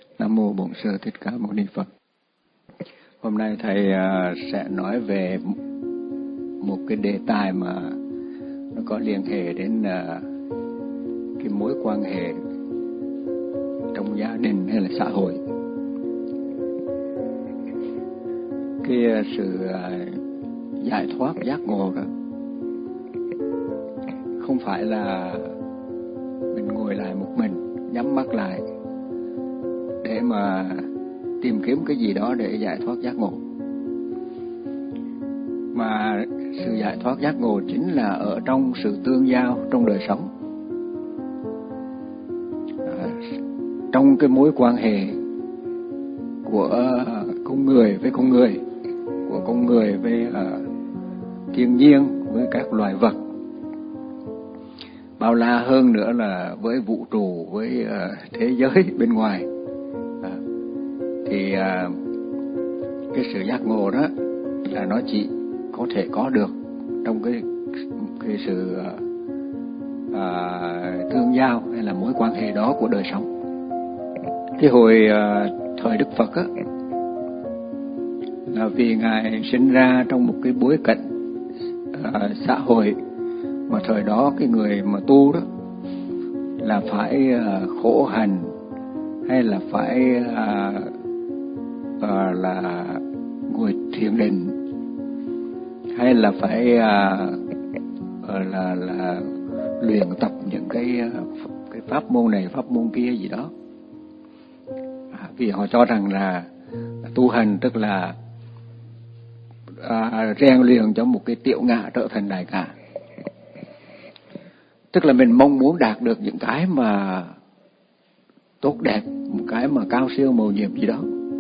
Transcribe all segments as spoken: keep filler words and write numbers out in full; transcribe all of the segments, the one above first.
Nam mô Bổn Sư Thích Ca Mâu Ni Phật. Hôm nay thầy sẽ nói về một cái đề tài mà nó có liên hệ đến cái mối quan hệ trong gia đình hay là xã hội. Cái sự giải thoát giác ngộ đó không phải là mình ngồi lại một mình nhắm mắt lại để mà tìm kiếm cái gì đó để giải thoát giác ngộ, mà sự giải thoát giác ngộ chính là ở trong sự tương giao trong đời sống, à, trong cái mối quan hệ của con người với con người, của con người với uh, thiên nhiên, với các loài vật, bao la hơn nữa là với vũ trụ, với uh, thế giới bên ngoài. À, thì à, cái sự giác ngộ đó là nó chỉ có thể có được trong cái cái sự à, tương giao hay là mối quan hệ đó của đời sống. Cái hồi à, thời Đức Phật á, là vì Ngài sinh ra trong một cái bối cảnh à, xã hội mà thời đó cái người mà tu đó là phải à, khổ hành, hay là phải à, à, là ngồi thiền định, hay là phải à, là là luyện tập những cái cái pháp môn này pháp môn kia gì đó. À, vì họ cho rằng là tu hành tức là à, rèn luyện cho một cái tiểu ngã trở thành đại ngã, tức là mình mong muốn đạt được những cái mà tốt đẹp, một cái mà cao siêu mầu nhiệm gì đó.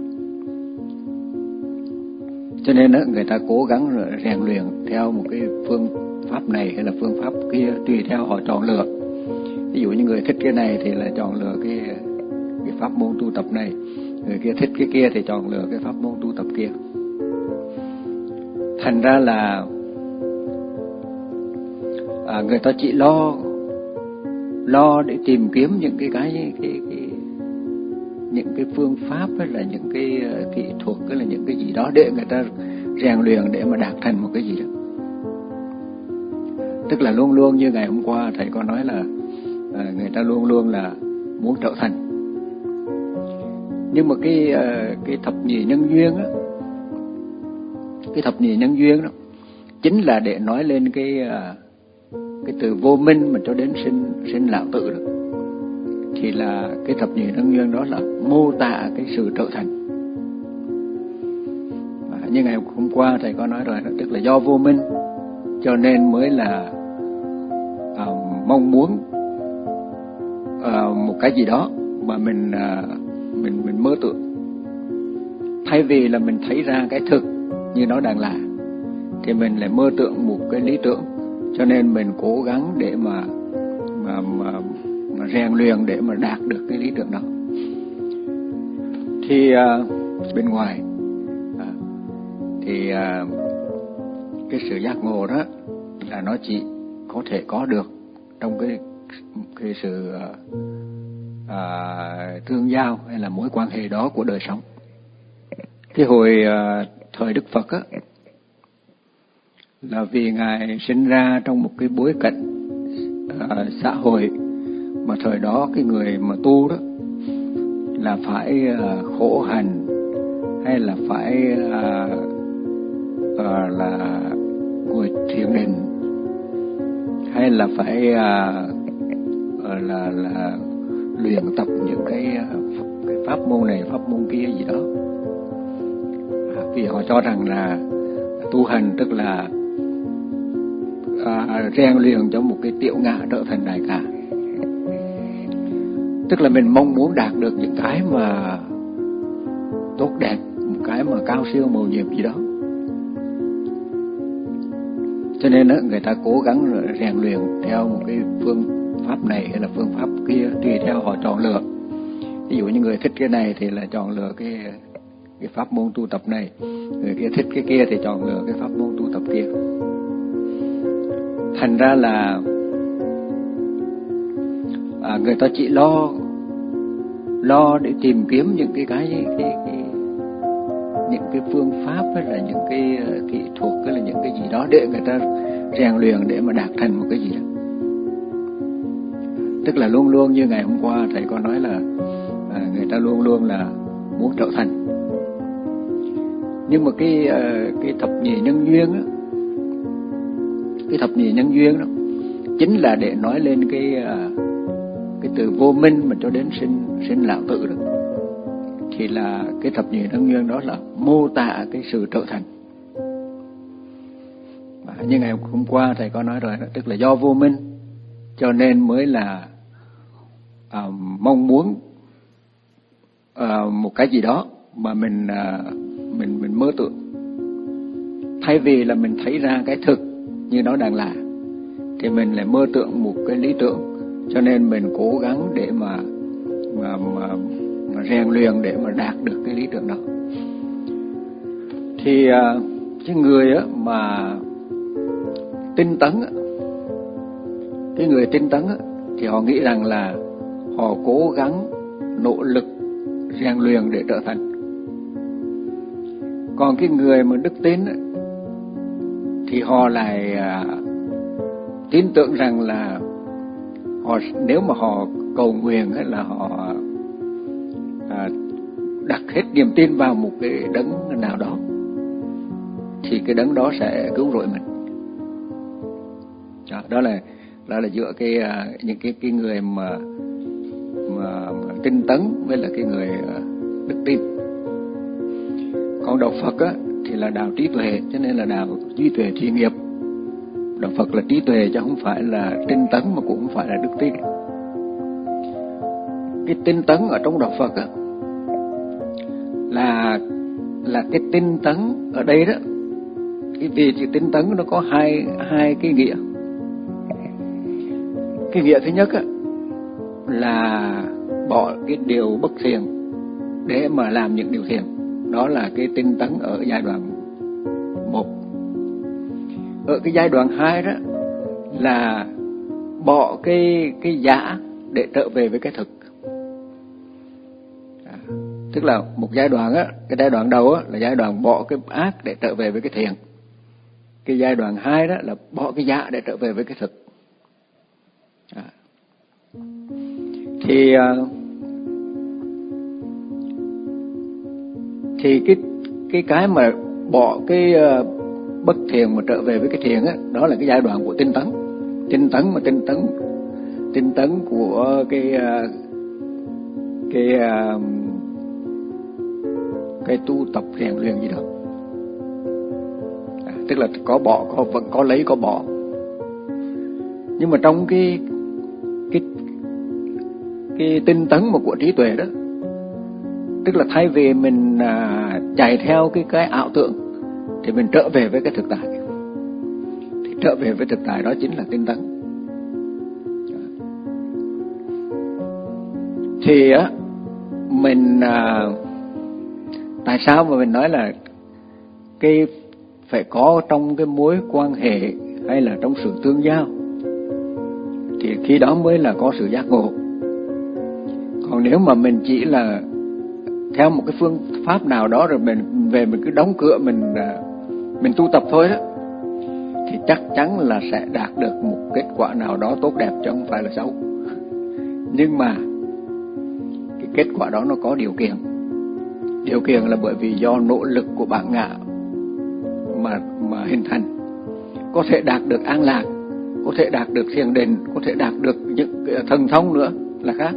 Cho nên đó, người ta cố gắng rèn luyện theo một cái phương pháp này hay là phương pháp kia, tùy theo họ chọn lựa. Ví dụ như người thích cái này thì là chọn lựa cái, cái pháp môn tu tập này, người kia thích cái kia thì chọn lựa cái pháp môn tu tập kia. Thành ra là à, người ta chỉ lo lo để tìm kiếm những cái cái cái, cái những cái phương pháp hay là những cái uh, kỹ thuật hay là những cái gì đó để người ta rèn luyện để mà đạt thành một cái gì đó. Tức là luôn luôn như ngày hôm qua thầy có nói là uh, người ta luôn luôn là muốn trở thành. Nhưng mà cái uh, cái thập nhị nhân duyên đó, cái thập nhị nhân duyên đó chính là để nói lên cái uh, cái từ vô minh mà cho đến sinh sinh lão tử đó. Thì là cái thập nhị nhân duyên đó là mô tả cái sự trở thành. À, như ngày hôm qua thầy có nói rồi, tức là do vô minh cho nên mới là à, mong muốn à, một cái gì đó mà mình à, mình mình mơ tưởng. Thay vì là mình thấy ra cái thực như nó đang là, thì mình lại mơ tưởng một cái lý tưởng, cho nên mình cố gắng để mà mà mà mà rèn luyện để mà đạt được cái lý tưởng đó. Thì uh, bên ngoài uh, thì uh, cái sự giác ngộ đó là nó chỉ có thể có được trong cái cái sự uh, uh, tương giao hay là mối quan hệ đó của đời sống. Cái hồi uh, thời Đức Phật á, là vì Ngài sinh ra trong một cái bối cảnh uh, xã hội mà thời đó cái người mà tu đó là phải uh, khổ hành, hay là phải uh, uh, là ngồi thiền định, hay là phải uh, uh, là là luyện tập những cái, uh, cái pháp môn này pháp môn kia gì đó. À, vì họ cho rằng là tu hành tức là à, rèn luyện cho một cái tiểu ngã trở thành đại ngã, tức là mình mong muốn đạt được những cái mà tốt đẹp, một cái mà cao siêu mầu nhiệm gì đó. Cho nên đó, người ta cố gắng rèn luyện theo một cái phương pháp này hay là phương pháp kia, tùy theo họ chọn lựa. Ví dụ như người thích cái này thì là chọn lựa cái cái pháp môn tu tập này, người kia thích cái kia thì chọn lựa cái pháp môn tu tập kia. Thành ra là à, người ta chỉ lo lo để tìm kiếm những cái cái, cái, cái những cái phương pháp hay là những cái kỹ thuật hay là những cái gì đó để người ta rèn luyện để mà đạt thành một cái gì đó. Tức là luôn luôn như ngày hôm qua thầy có nói là à, người ta luôn luôn là muốn trở thành. Nhưng mà cái cái thập nhị nhân duyên đó, cái thập nhị nhân duyên đó chính là để nói lên cái cái từ vô minh mà cho đến sinh sinh lão tử đó. Thì là cái thập nhị nhân duyên đó là mô tả cái sự trở thành. Và như ngày hôm qua thầy có nói rồi đó, tức là do vô minh cho nên mới là à, mong muốn à, một cái gì đó mà mình à, mình mình mơ tưởng. Thay vì là mình thấy ra cái thực như nó đang là, thì mình lại mơ tưởng một cái lý tưởng, cho nên mình cố gắng để mà mà mà, mà rèn luyện để mà đạt được cái lý tưởng đó. Thì à, cái người á mà tinh tấn á, cái người tinh tấn á, thì họ nghĩ rằng là họ cố gắng nỗ lực rèn luyện để trở thành. Còn cái người mà đức tin á, thì họ lại à, tin tưởng rằng là họ nếu mà họ cầu nguyện hay là họ à, đặt hết niềm tin vào một cái đấng nào đó, thì cái đấng đó sẽ cứu rỗi mình. Đó, đó là đó là giữa cái những cái cái người mà mà, mà tinh tấn với là cái người đức tin. Còn đạo Phật á thì là đạo trí tuệ, cho nên là đạo trí tuệ trì nghiệp. Đạo Phật là trí tuệ chứ không phải là tinh tấn, mà cũng không phải là đức tin. Cái tinh tấn ở trong đạo Phật á là là cái tinh tấn ở đây đó. Cái vì chữ tinh tấn nó có hai hai cái nghĩa. Cái nghĩa thứ nhất á là bỏ cái điều bất thiện để mà làm những điều thiện. Đó là cái tinh tấn ở giai đoạn một. Ở cái giai đoạn hai đó là bỏ cái cái giả để trở về với cái thực. À, tức là một giai đoạn á, cái giai đoạn đầu á là giai đoạn bỏ cái ác để trở về với cái thiện. Cái giai đoạn hai đó là bỏ cái giả để trở về với cái thực. À. Thì thì cái cái cái mà bỏ cái uh, bất thiện mà trở về với cái thiện á, đó là cái giai đoạn của tinh tấn. Tinh tấn mà tinh tấn tinh tấn của cái uh, cái uh, cái tu tập rèn luyện gì đó. À, tức là có bỏ, có vẫn có lấy, có bỏ. Nhưng mà trong cái cái cái tinh tấn mà của trí tuệ đó, tức là thay vì mình à, chạy theo cái cái ảo tưởng, thì mình trở về với cái thực tại. Thì trở về với thực tại đó chính là tinh tấn. Thì á mình à, tại sao mà mình nói là cái phải có trong cái mối quan hệ hay là trong sự tương giao, thì khi đó mới là có sự giác ngộ. Còn nếu mà mình chỉ là theo một cái phương pháp nào đó rồi mình về mình cứ đóng cửa mình mình tu tập thôi đó, thì chắc chắn là sẽ đạt được một kết quả nào đó tốt đẹp chứ không phải là xấu. Nhưng mà cái kết quả đó nó có điều kiện. Điều kiện là bởi vì do nỗ lực của bản ngã mà mà hình thành. Có thể đạt được an lạc, có thể đạt được thiền định, có thể đạt được những thần thông nữa là khác.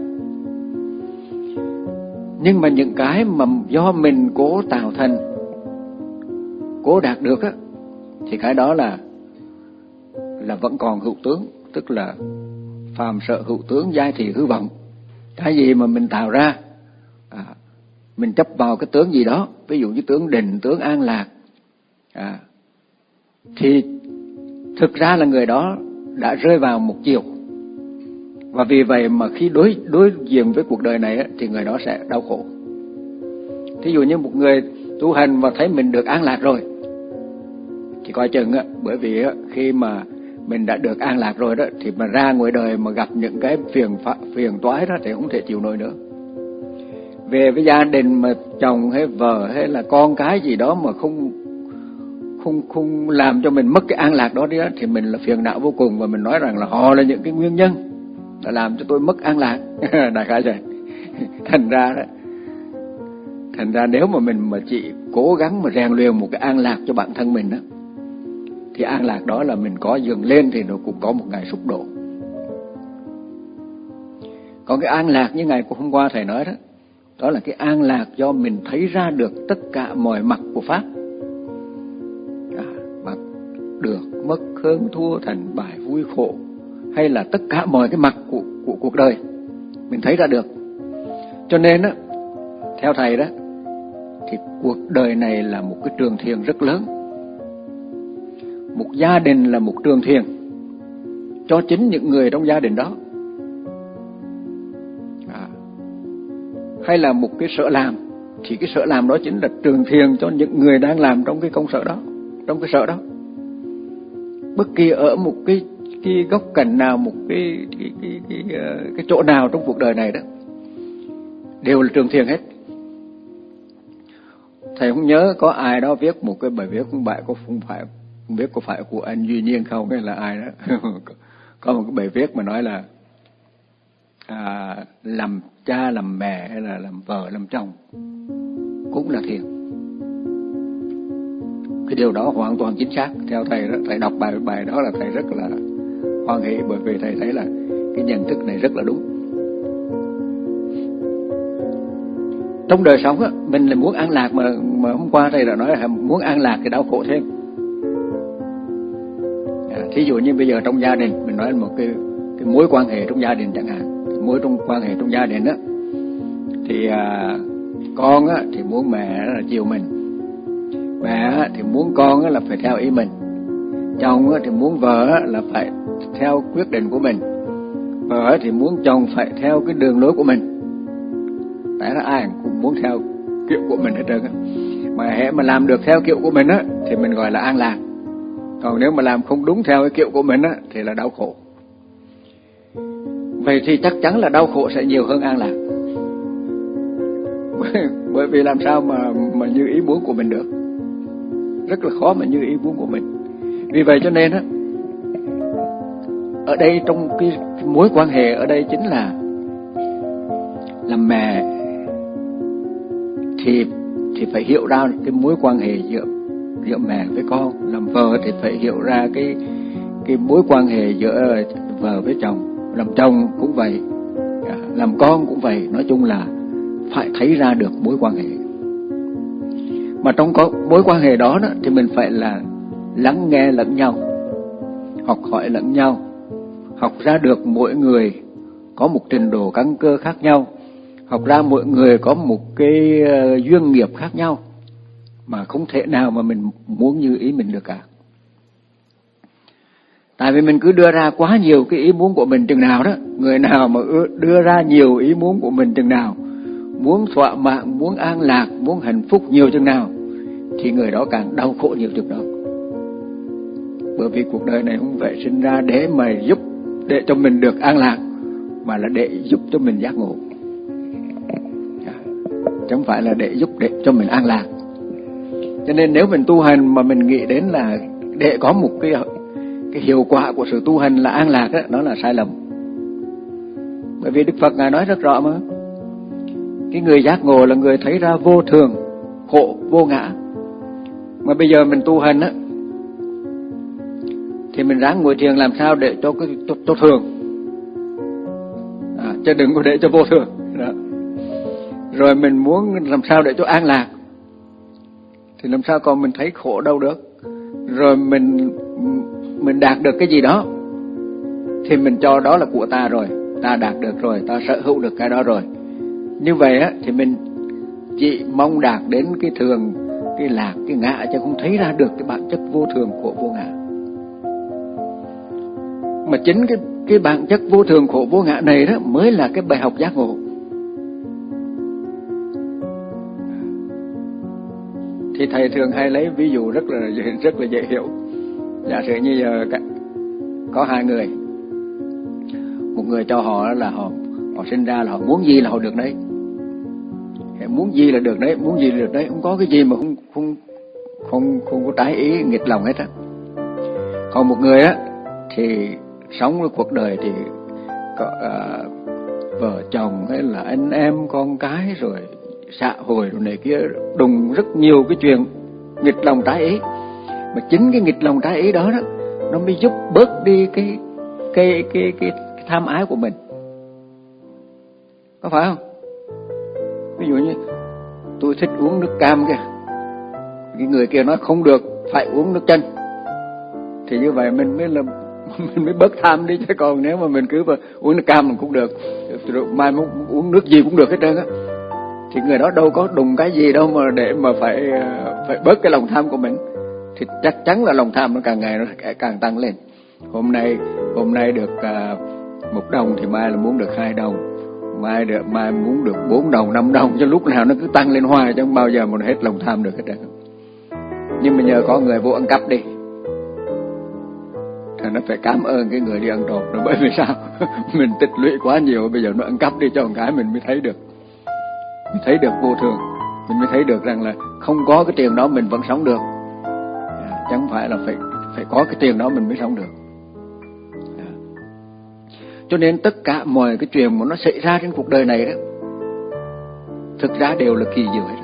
Nhưng mà những cái mà do mình cố tạo thành, cố đạt được á, thì cái đó là là vẫn còn hữu tướng, tức là phàm sợ hữu tướng, giai thị hư vọng. Cái gì mà mình tạo ra, à, mình chấp vào cái tướng gì đó, ví dụ như tướng định, tướng an lạc, à, thì thực ra là người đó đã rơi vào một chiều. Và vì vậy mà khi đối đối diện với cuộc đời này á, thì người đó sẽ đau khổ. Thí dụ như một người tu hành và thấy mình được an lạc rồi, thì coi chừng á, bởi vì á, khi mà mình đã được an lạc rồi đó, thì mà ra ngoài đời mà gặp những cái phiền phiền toái đó thì không thể chịu nổi nữa. về với gia đình mà chồng hay vợ hay là con cái gì đó mà không không không làm cho mình mất cái an lạc đó, đó thì mình là phiền não vô cùng, và mình nói rằng là họ là những cái nguyên nhân đã làm cho tôi mất an lạc. Đại khái vậy. Thành ra đó, thành ra nếu mà mình mà chỉ cố gắng mà rèn luyện một cái an lạc cho bản thân mình đó, thì an lạc đó là mình có dừng lên thì nó cũng có một ngày sụp đổ. Còn cái an lạc như ngày của hôm qua thầy nói đó, đó là cái an lạc do mình thấy ra được tất cả mọi mặt của pháp, à, mặt được, mất, hơn, thua, thành, bại, vui, khổ, hay là tất cả mọi cái mặt của, của cuộc đời mình thấy ra được. Cho nên đó, theo thầy đó, thì cuộc đời này là một cái trường thiền rất lớn. Một gia đình là một trường thiền cho chính những người trong gia đình đó, à, hay là một cái sở làm, thì cái sở làm đó chính là trường thiền cho những người đang làm trong cái công sở đó, trong cái sở đó. Bất kỳ ở một cái cái góc cạnh nào, một cái cái cái cái, cái, cái chỗ nào trong cuộc đời này đó, đều là trường thiền hết. Thầy không nhớ có ai đó viết một cái bài viết, không phải có không phải không biết có phải của anh Duy Nhiên không, hay là ai đó. Có một cái bài viết mà nói là à, làm cha làm mẹ hay là làm vợ làm chồng cũng là thiền. Cái điều đó hoàn toàn chính xác theo thầy đó. Thầy đọc bài bài đó là thầy rất là hoan hỷ, bởi vì thầy thấy là cái nhận thức này rất là đúng. Trong đời sống á, mình là muốn an lạc, mà mà hôm qua thầy đã nói là muốn an lạc thì đau khổ thêm. À, thí dụ như bây giờ trong gia đình, mình nói một cái cái mối quan hệ trong gia đình chẳng hạn, mối trong quan hệ trong gia đình á, thì à, con á thì muốn mẹ là chiều mình, mẹ á thì muốn con á là phải theo ý mình, chồng á thì muốn vợ á là phải theo quyết định của mình, vợ á thì muốn chồng phải theo cái đường lối của mình. Tại ra ai cũng muốn theo kiểu của mình hết trơn á. Mà hễ mà làm được theo kiểu của mình á thì mình gọi là an lạc. Còn nếu mà làm không đúng theo cái kiểu của mình á thì là đau khổ. Vậy thì chắc chắn là đau khổ sẽ nhiều hơn an lạc. Bởi vì làm sao mà mà như ý muốn của mình được. Rất là khó mà như ý muốn của mình. Vì vậy cho nên á, ở đây trong cái mối quan hệ ở đây chính là làm mẹ thì thì phải hiểu ra cái mối quan hệ giữa giữa mẹ với con, làm vợ thì phải hiểu ra cái cái mối quan hệ giữa vợ với chồng, làm chồng cũng vậy, làm con cũng vậy. Nói chung là phải thấy ra được mối quan hệ. Mà trong có mối quan hệ đó, đó thì mình phải là lắng nghe lẫn nhau, học hỏi lẫn nhau, học ra được mỗi người có một trình độ căn cơ khác nhau, học ra mỗi người có một cái uh, duyên nghiệp khác nhau, mà không thể nào mà mình muốn như ý mình được cả. Tại vì mình cứ đưa ra quá nhiều cái ý muốn của mình chừng nào đó, người nào mà đưa ra nhiều ý muốn của mình chừng nào, muốn thỏa mãn, muốn an lạc, muốn hạnh phúc nhiều chừng nào, thì người đó càng đau khổ nhiều chừng đó. Bởi vì cuộc đời này không phải sinh ra để mà giúp để cho mình được an lạc, mà là để giúp cho mình giác ngộ, chứ không phải là để giúp để cho mình an lạc. Cho nên nếu mình tu hành mà mình nghĩ đến là để có một cái cái hiệu quả của sự tu hành là an lạc đó, đó là sai lầm. Bởi vì Đức Phật Ngài nói rất rõ mà, cái người giác ngộ là người thấy ra vô thường, khổ, vô ngã. Mà bây giờ mình tu hành á, thì mình ráng ngồi thiền làm sao để cho cái cho, cho thường, à, chứ đừng có để cho vô thường đó. Rồi mình muốn làm sao để cho an lạc, thì làm sao còn mình thấy khổ đâu được. Rồi mình mình đạt được cái gì đó thì mình cho đó là của ta rồi, ta đạt được rồi, ta sở hữu được cái đó rồi. Như vậy á thì mình chỉ mong đạt đến cái thường, cái lạc, cái ngã, chứ không thấy ra được cái bản chất vô thường, khổ, vô ngã. Mà chính cái cái bản chất vô thường, khổ, vô ngã này đó mới là cái bài học giác ngộ. Thì thầy thường hay lấy ví dụ rất là rất là dễ hiểu. Giả sử như giờ có hai người, một người cho họ là họ họ sinh ra là họ muốn gì là họ được đấy, Muốn gì là được đấy, muốn gì là được đấy, không có cái gì mà không không không không có trái ý nghịch lòng hết á. Còn một người á thì sống với cuộc đời thì có, à, vợ chồng hay là anh em con cái rồi xã hội rồi này kia đùng rất nhiều cái chuyện nghịch lòng trái ý, mà chính cái nghịch lòng trái ý đó đó nó mới giúp bớt đi cái cái cái cái, cái tham ái của mình, có phải không? Ví dụ như tôi thích uống nước cam kìa, cái người kia nói không được, phải uống nước chanh, thì như vậy mình mới là mình mới bớt tham đi. Chứ còn nếu mà mình cứ mà uống nước cam mình cũng được, rồi mai muốn uống nước gì cũng được hết trơn á, thì người đó đâu có đùng cái gì đâu mà để mà phải phải bớt cái lòng tham của mình. Thì chắc chắn là lòng tham nó càng ngày nó càng tăng lên. Hôm nay hôm nay được uh, một đồng thì mai là muốn được hai đồng, mai được mai muốn được bốn đồng, năm đồng, cho lúc nào nó cứ tăng lên hoài, chứ không bao giờ mà hết lòng tham được hết trơn. Nhưng mà nhờ có người vô ăn cắp đi, thì nó phải cảm ơn cái người đi ăn trộm rồi. Bởi vì sao? Mình tích lũy quá nhiều, bây giờ nó ăn cắp đi cho một cái mình mới thấy được, mình thấy được vô thường, mình mới thấy được rằng là không có cái tiền đó mình vẫn sống được, chẳng phải là phải phải có cái tiền đó mình mới sống được. Cho nên tất cả mọi cái chuyện mà nó xảy ra trên cuộc đời này đó, thực ra đều là kỳ diệu hết.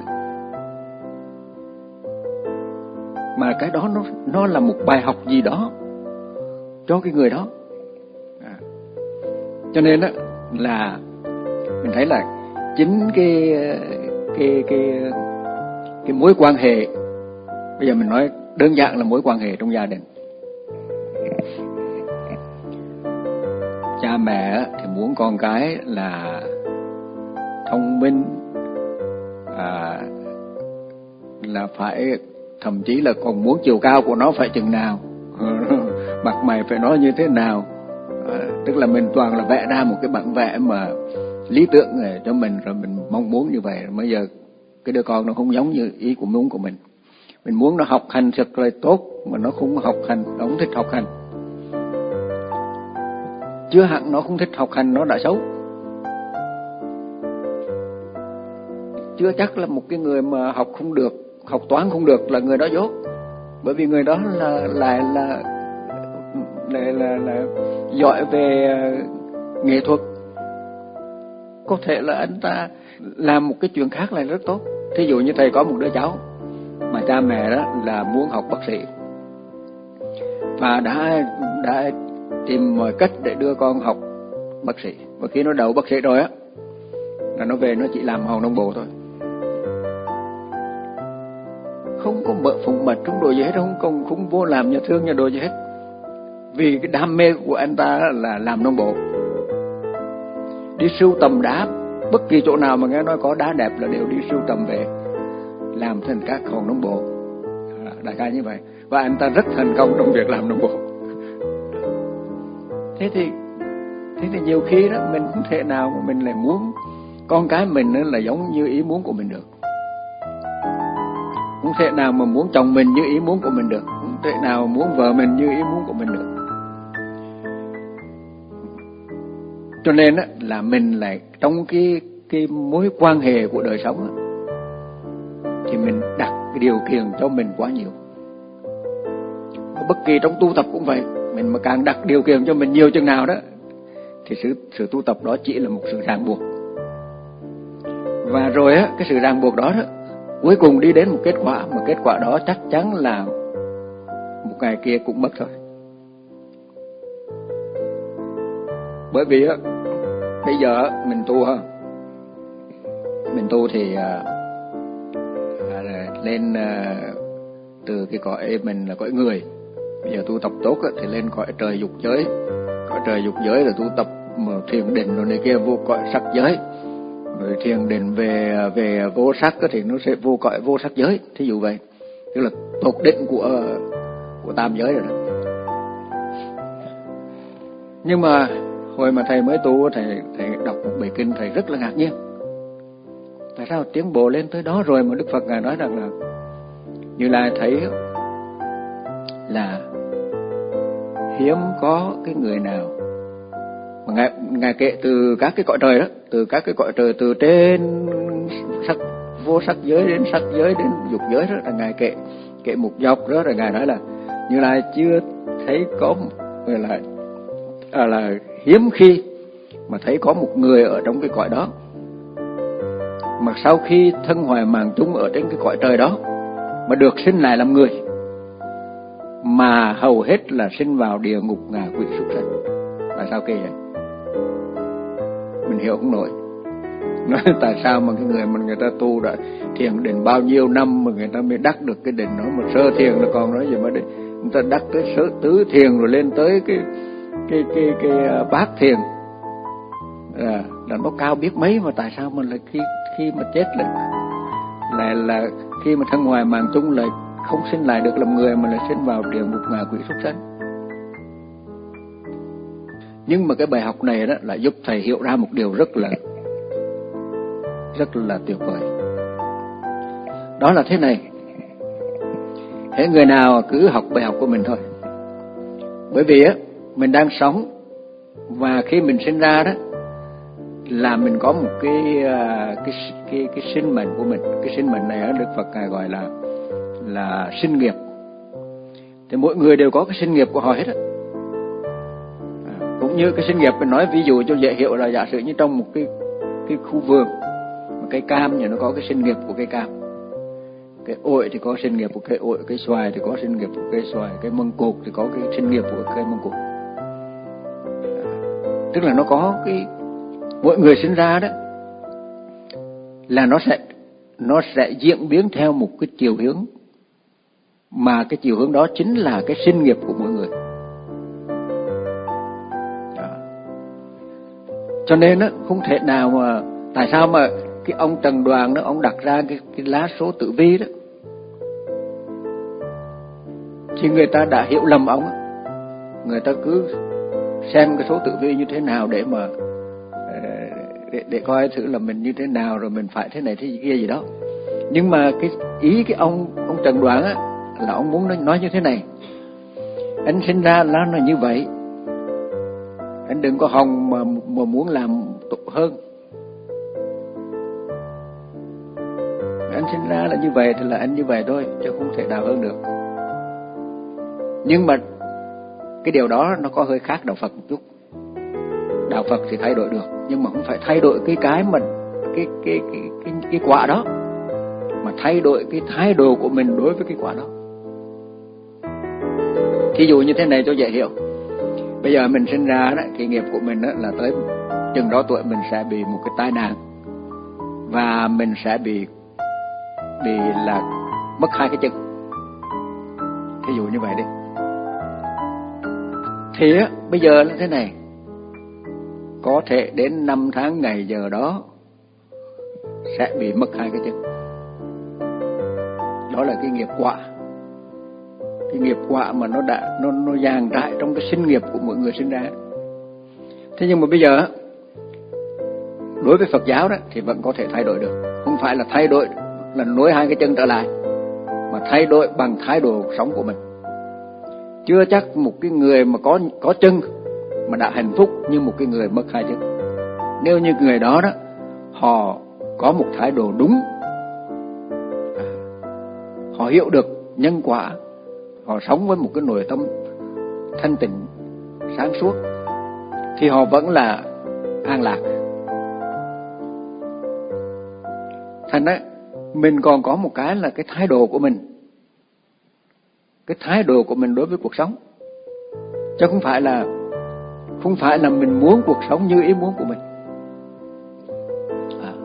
Mà cái đó nó nó là một bài học gì đó cho cái người đó. À. Cho nên đó là mình thấy là chính cái cái cái cái mối quan hệ, bây giờ mình nói đơn giản là mối quan hệ trong gia đình. Cha mẹ thì muốn con cái là thông minh, à, là phải, thậm chí là còn muốn chiều cao của nó phải chừng nào, mặt mày phải nói như thế nào, à, tức là mình toàn là vẽ ra một cái bản vẽ mà lý tưởng này cho mình, rồi mình mong muốn như vậy. Bây giờ cái đứa con nó không giống như ý của muốn của mình. Mình muốn nó học hành thật là tốt mà nó không học hành, nó không thích học hành. Chưa hẳn nó không thích học hành nó đã xấu. Chưa chắc là một cái người mà học không được, học toán không được là người đó dốt. Bởi vì người đó là lại là là, là, là giỏi về nghệ thuật. Có thể là anh ta làm một cái chuyện khác là rất tốt. Thí dụ như thầy có một đứa cháu mà cha mẹ đó là muốn học bác sĩ, và đã đã tìm mọi cách để đưa con học bác sĩ. Và khi nó đậu bác sĩ rồi á, là nó về nó chỉ làm hầu nông bộ thôi, không có bợ phụng mật trong đồ gì hết, không không không vô làm nhà thương nhà đồ gì hết. Vì cái đam mê của anh ta là làm nông bộ, đi sưu tầm đá, bất kỳ chỗ nào mà nghe nói có đá đẹp là đều đi sưu tầm về làm thành các hòn nông bộ, đại khái như vậy. Và anh ta rất thành công trong việc làm nông bộ. Thế thì thế thì nhiều khi đó mình không thể nào mà mình lại muốn con cái mình là giống như ý muốn của mình được, không thể nào mà muốn chồng mình như ý muốn của mình được, không thể nào muốn vợ mình như ý muốn của mình được. Cho nên đó, là mình lại trong cái cái mối quan hệ của đời sống đó, thì mình đặt cái điều kiện cho mình quá nhiều. Bất kỳ trong tu tập cũng vậy, mình mà càng đặt điều kiện cho mình nhiều chừng nào đó, thì sự sự tu tập đó chỉ là một sự ràng buộc. Và rồi á, cái sự ràng buộc đó đó cuối cùng đi đến một kết quả, mà kết quả đó chắc chắn là một ngày kia cũng mất thôi. Bởi vì á, bây giờ mình tu ha, mình tu thì à, à, lên à, từ cái cõi mình là cõi người. Bây giờ tu tập tốt á, thì lên cõi trời dục giới. Cõi trời dục giới là tu tập mà thiền định rồi này kia, vô cõi sắc giới. Rồi thiền định về về vô sắc á, thì nó sẽ vô cõi vô sắc giới. Thí dụ vậy, tức là tột định của của tam giới rồi đó. Nhưng mà hồi mà thầy mới tu, thầy thầy đọc một bài kinh, thầy rất là ngạc nhiên. Tại sao tiến bộ lên tới đó rồi mà Đức Phật ngài nói rằng là Như Lai thấy là hiếm có cái người nào mà ngài, ngài kể từ các cái cõi trời đó, từ các cái cõi trời, từ trên sắc vô sắc giới đến sắc giới đến dục giới đó, là ngài kể kể một dọc đó, rồi ngài nói là Như Lai chưa thấy có gọi là à, là hiếm khi mà thấy có một người ở trong cái cõi đó mà sau khi thân hoài màng chung ở trên cái cõi trời đó mà được sinh lại làm người, mà hầu hết là sinh vào địa ngục, ngạ quỷ, súc sanh. Tại sao kỳ vậy? Mình hiểu không nổi. Nói tại sao mà cái người mà người ta tu đã thiền định bao nhiêu năm mà người ta mới đắc được cái định đó, mà sơ thiền là còn nói gì mà đi, người ta đắc tới sơ tứ thiền rồi lên tới cái cái cái cái, cái bát thiền à, là nó cao biết mấy, mà tại sao mà lại khi khi mà chết lại là là khi mà thân ngoài màng chung lại không sinh lại được làm người, mà lại sinh vào địa ngục, ngạ quỷ, súc sanh. Nhưng mà cái bài học này đó là giúp thầy hiểu ra một điều rất là rất là tuyệt vời. Đó là thế này, hễ người nào cứ học bài học của mình thôi. Bởi vì á mình đang sống, và khi mình sinh ra đó là mình có một cái cái cái cái sinh mệnh của mình. Cái sinh mệnh này Đức Phật ngài gọi là là sinh nghiệp. Thì mỗi người đều có cái sinh nghiệp của họ hết á. À, cũng như cái sinh nghiệp mình nói ví dụ cho dễ hiểu là giả sử như trong một cái cái khu vườn, một cây cam thì nó có cái sinh nghiệp của cây cam. Cái ổi thì có sinh nghiệp của cây ổi, cái xoài thì có sinh nghiệp của cây xoài, cái măng cụt thì có cái sinh nghiệp của cây măng cụt. À, tức là nó có cái mỗi người sinh ra đó là nó sẽ nó sẽ diễn biến theo một cái chiều hướng, mà cái chiều hướng đó chính là cái sinh nghiệp của mỗi người. Đó. Cho nên đó, không thể nào mà tại sao mà cái ông Trần Đoàn đó ông đặt ra cái, cái lá số tử vi đó, thì người ta đã hiểu lầm ông đó. Người ta cứ xem cái số tử vi như thế nào để mà để, để coi thử là mình như thế nào, rồi mình phải thế này thế kia gì đó. Nhưng mà cái ý cái ông ông Trần Đoàn á là ông muốn nói, nói như thế này: anh sinh ra là nó như vậy, anh đừng có hòng mà, mà muốn làm tục hơn. Anh sinh ra là như vậy thì là anh như vậy thôi, chứ không thể nào hơn được. Nhưng mà cái điều đó nó có hơi khác đạo Phật một chút. Đạo Phật thì thay đổi được, nhưng mà không phải thay đổi cái cái mà cái cái cái cái, cái quả đó, mà thay đổi cái thái độ của mình đối với cái quả đó. Thí dụ như thế này cho dễ hiểu. Bây giờ mình sinh ra đó, cái nghiệp của mình đó là tới chừng đó tuổi mình sẽ bị một cái tai nạn, và mình sẽ bị bị là mất hai cái chân. Thí dụ như vậy đi. Thì á, bây giờ là thế này, có thể đến năm tháng ngày giờ đó sẽ bị mất hai cái chân. Đó là cái nghiệp quả. Cái nghiệp quả mà nó đã nó nó dàn trải trong cái sinh nghiệp của mỗi người sinh ra. Thế nhưng mà bây giờ đối với Phật giáo đó thì vẫn có thể thay đổi được. Không phải là thay đổi là nối hai cái chân trở lại, mà thay đổi bằng thái độ sống của mình. Chưa chắc một cái người mà có có chân mà đã hạnh phúc như một cái người mất hai chân. Nếu như người đó đó họ có một thái độ đúng, à, họ hiểu được nhân quả, họ sống với một cái nội tâm thanh tịnh sáng suốt, thì họ vẫn là an lạc. Thành ra mình còn có một cái là cái thái độ của mình, cái thái độ của mình đối với cuộc sống, chứ không phải là không phải là mình muốn cuộc sống như ý muốn của mình. À.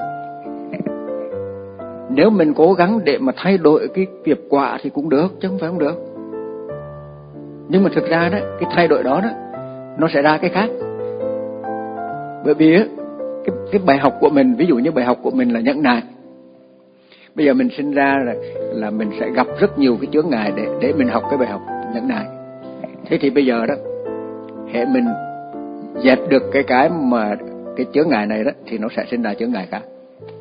Nếu mình cố gắng để mà thay đổi cái nghiệp quả thì cũng được, chứ không phải không được. Nhưng mà thực ra đó, cái thay đổi đó đó nó sẽ ra cái khác. Bởi vì á, cái, cái bài học của mình, ví dụ như bài học của mình là nhẫn nại. Bây giờ mình sinh ra là, là mình sẽ gặp rất nhiều cái chướng ngại để, để mình học cái bài học nhẫn nại. Thế thì bây giờ đó, hệ mình dẹp được cái cái mà cái chướng ngại này đó, thì nó sẽ sinh ra chướng ngại khác.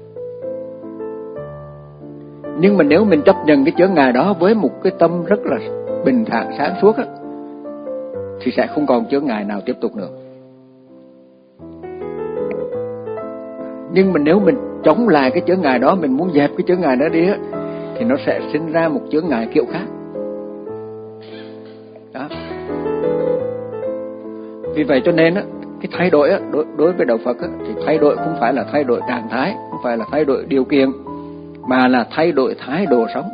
Nhưng mà nếu mình chấp nhận cái chướng ngại đó với một cái tâm rất là bình thản sáng suốt á, thì sẽ không còn chướng ngại nào tiếp tục nữa. Nhưng mà nếu mình chống lại cái chướng ngại đó, mình muốn dẹp cái chướng ngại đó đi á, thì nó sẽ sinh ra một chướng ngại kiểu khác. Đó. Vì vậy cho nên á, cái thay đổi á, đối, đối với đạo Phật á, thì thay đổi không phải là thay đổi trạng thái, không phải là thay đổi điều kiện, mà là thay đổi thái độ sống.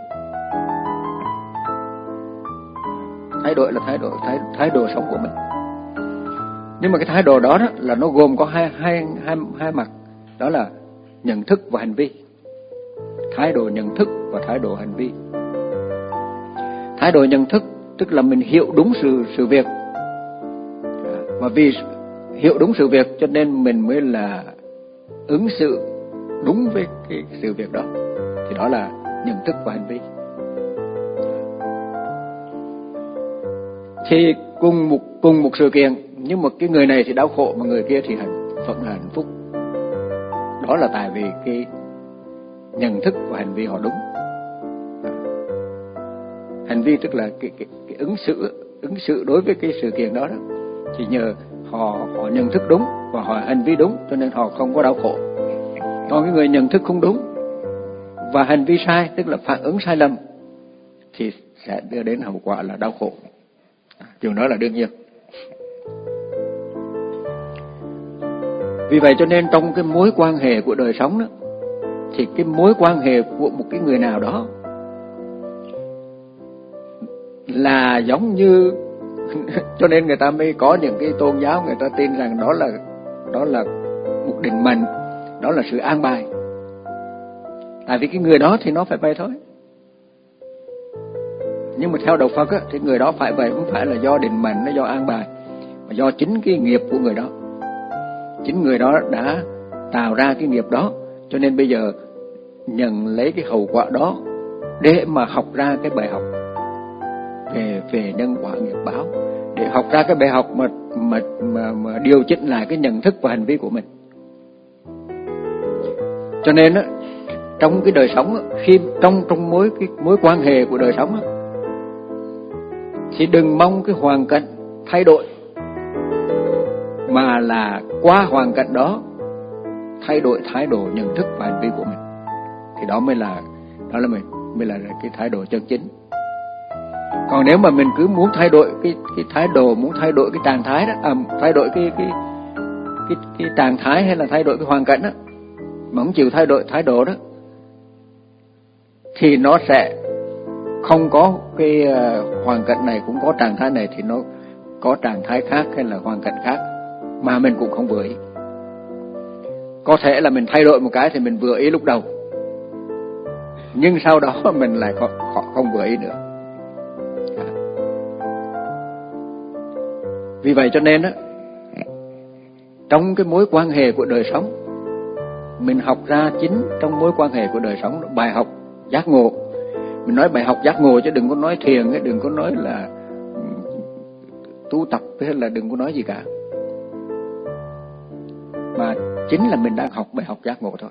Thay đổi là thay đổi thái, thái độ sống của mình. Nhưng mà cái thái độ đó, đó là nó gồm có hai, hai, hai, hai mặt. Đó là nhận thức và hành vi. Thái độ nhận thức và thái độ hành vi. Thái độ nhận thức tức là mình hiểu đúng sự, sự việc. Và vì hiểu đúng sự việc cho nên mình mới là ứng xử đúng với cái sự việc đó. Thì đó là nhận thức và hành vi. Thì cùng một, cùng một sự kiện, nhưng mà cái người này thì đau khổ mà người kia thì hạnh, vẫn là hạnh phúc. Đó là tại vì cái nhận thức và hành vi họ đúng. Hành vi tức là cái, cái, cái ứng xử ứng xử đối với cái sự kiện đó, đó. Thì nhờ họ họ nhận thức đúng và họ hành vi đúng cho nên họ không có đau khổ. Còn cái người nhận thức không đúng và hành vi sai, tức là phản ứng sai lầm, thì sẽ đưa đến hậu quả là đau khổ. Điều đó là đương nhiên. Vì vậy cho nên trong cái mối quan hệ của đời sống đó, thì cái mối quan hệ của một cái người nào đó là giống như cho nên người ta mới có những cái tôn giáo người ta tin rằng đó là đó là một định mệnh, đó là sự an bài. Tại vì cái người đó thì nó phải vậy thôi. Nhưng mà theo đạo Phật á, thì người đó phải vậy không phải là do định mệnh, nó do an bài, mà do chính cái nghiệp của người đó. Chính người đó đã tạo ra cái nghiệp đó, cho nên bây giờ nhận lấy cái hậu quả đó để mà học ra cái bài học về về nhân quả nghiệp báo, để học ra cái bài học mà mà mà, mà điều chỉnh lại cái nhận thức và hành vi của mình. Cho nên á, trong cái đời sống á, khi trong trong mối cái mối quan hệ của đời sống á, thì đừng mong cái hoàn cảnh thay đổi, mà là qua hoàn cảnh đó thay đổi thái độ nhận thức và hành vi của mình. Thì đó mới là đó là mình mới là cái thái độ chân chính. Còn nếu mà mình cứ muốn thay đổi cái cái thái độ, muốn thay đổi cái trạng thái đó, à, thay đổi cái cái cái cái trạng thái hay là thay đổi cái hoàn cảnh đó, mà không chịu thay đổi thái độ đó, thì nó sẽ không có cái uh, hoàn cảnh này cũng có trạng thái này, thì nó có trạng thái khác hay là hoàn cảnh khác mà mình cũng không vừa ý. Có thể là mình thay đổi một cái thì mình vừa ý lúc đầu, nhưng sau đó mình lại không vừa ý nữa. Vì vậy cho nên á, trong cái mối quan hệ của đời sống, mình học ra chính trong mối quan hệ của đời sống bài học giác ngộ. Mình nói bài học giác ngộ chứ đừng có nói thiền, đừng có nói là tu tập, hay là đừng có nói gì cả. Mà chính là mình đang học bài học giác ngộ thôi.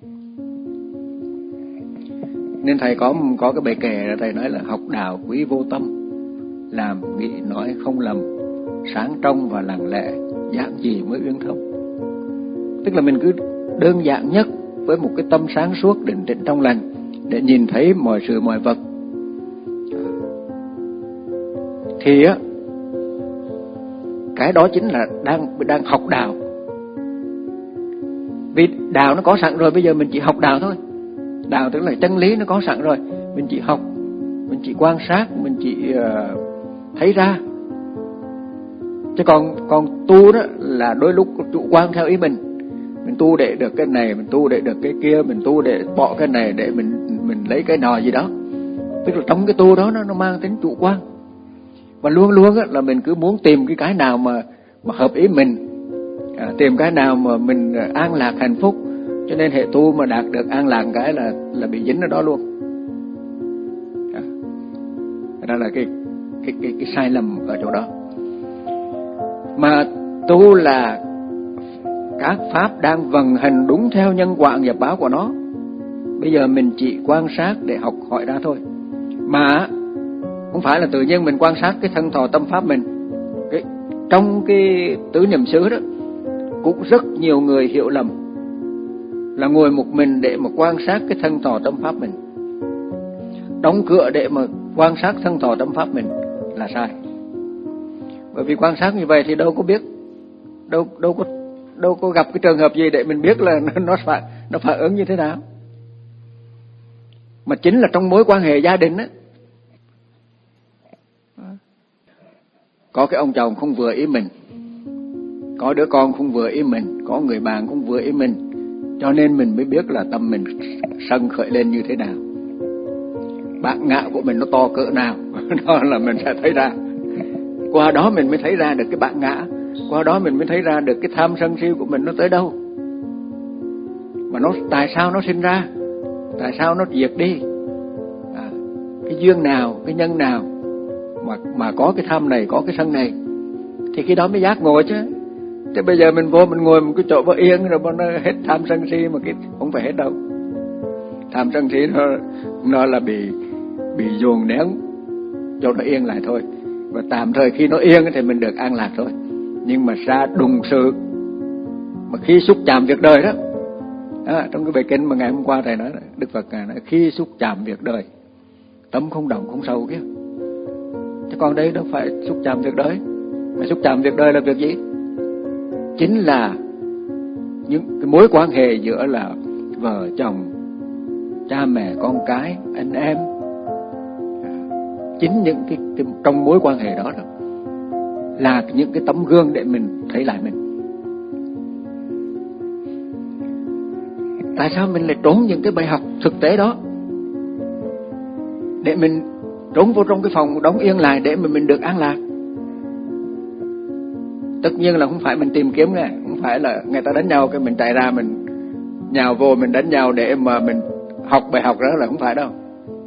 Nên thầy có có cái bài kệ, thầy nói là học đạo quý vô tâm, làm nghĩ nói không lầm, sáng trong và lặng lẽ, giảng gì mới uyên thông. Tức là mình cứ đơn giản nhất với một cái tâm sáng suốt định tĩnh trong lành để nhìn thấy mọi sự mọi vật, thì á, cái đó chính là đang đang học đạo. Vì đạo nó có sẵn rồi, bây giờ mình chỉ học đạo thôi. Đạo tức là chân lý nó có sẵn rồi, mình chỉ học, mình chỉ quan sát, mình chỉ uh, thấy ra. Chứ còn còn tu đó là đôi lúc chủ quan theo ý mình. Mình tu để được cái này, mình tu để được cái kia, mình tu để bỏ cái này để mình mình lấy cái nọ gì đó. Tức là trong cái tu đó nó, nó mang tính chủ quan. Và luôn luôn á, là mình cứ muốn tìm cái cái nào mà mà hợp ý mình, à, tìm cái nào mà mình an lạc hạnh phúc. Cho nên hệ tu mà đạt được an lạc cái là là bị dính ở đó luôn. À, đó là cái cái cái cái sai lầm ở chỗ đó. Mà tu là các pháp đang vận hành đúng theo nhân quả nghiệp báo của nó. Bây giờ mình chỉ quan sát để học hỏi ra thôi. Mà không phải là tự nhiên mình quan sát cái thân thọ tâm pháp mình. Cái, trong cái tứ niệm xứ đó cũng rất nhiều người hiểu lầm. là ngồi một mình để mà quan sát cái thân thọ tâm pháp mình. Đóng cửa để mà quan sát thân thọ tâm pháp mình là sai. Bởi vì quan sát như vậy thì đâu có biết, đâu đâu có đâu có gặp cái trường hợp gì để mình biết là nó phải nó phản ứng như thế nào. Mà chính là trong mối quan hệ gia đình á, có cái ông chồng không vừa ý mình, có đứa con không vừa ý mình, có người bạn không vừa ý mình, cho nên mình mới biết là tâm mình sân khởi lên như thế nào, bạn ngã của mình nó to cỡ nào. Đó là mình sẽ thấy ra. Qua đó mình mới thấy ra được cái bạn ngã, qua đó mình mới thấy ra được cái tham sân si của mình nó tới đâu, mà nó tại sao nó sinh ra, tại sao nó diệt đi, à, cái duyên nào, cái nhân nào mà mà có cái tham này, có cái sân này, thì khi đó mới giác ngộ chứ. Thế bây giờ mình vô mình ngồi một cái chỗ vô yên rồi nó hết tham sân si, mà cái không phải hết đâu. Tham sân si nó nó là bị bị dồn nén cho nó yên lại thôi, và tạm thời khi nó yên thì mình được an lạc thôi. Nhưng mà ra đùng sự mà khi xúc chạm việc đời đó, à, trong cái bài kinh mà ngày hôm qua thầy nói, Đức Phật nói khi xúc chạm việc đời tâm không động không sâu kia. Chứ còn đây đâu phải xúc chạm việc đời. Mà xúc chạm việc đời là việc gì? Chính là những cái mối quan hệ giữa là vợ chồng, cha mẹ con cái, anh em. Chính những cái, cái trong mối quan hệ đó, đó là những cái tấm gương để mình thấy lại mình. Tại sao mình lại trốn những cái bài học thực tế đó, để mình trốn vô trong cái phòng đóng yên lại để mà mình được an lạc? Tất nhiên là không phải mình tìm kiếm nghe, không phải là người ta đánh nhau cái mình chạy ra mình nhào vô mình đánh nhau để mà mình học bài học đó, là không phải đâu.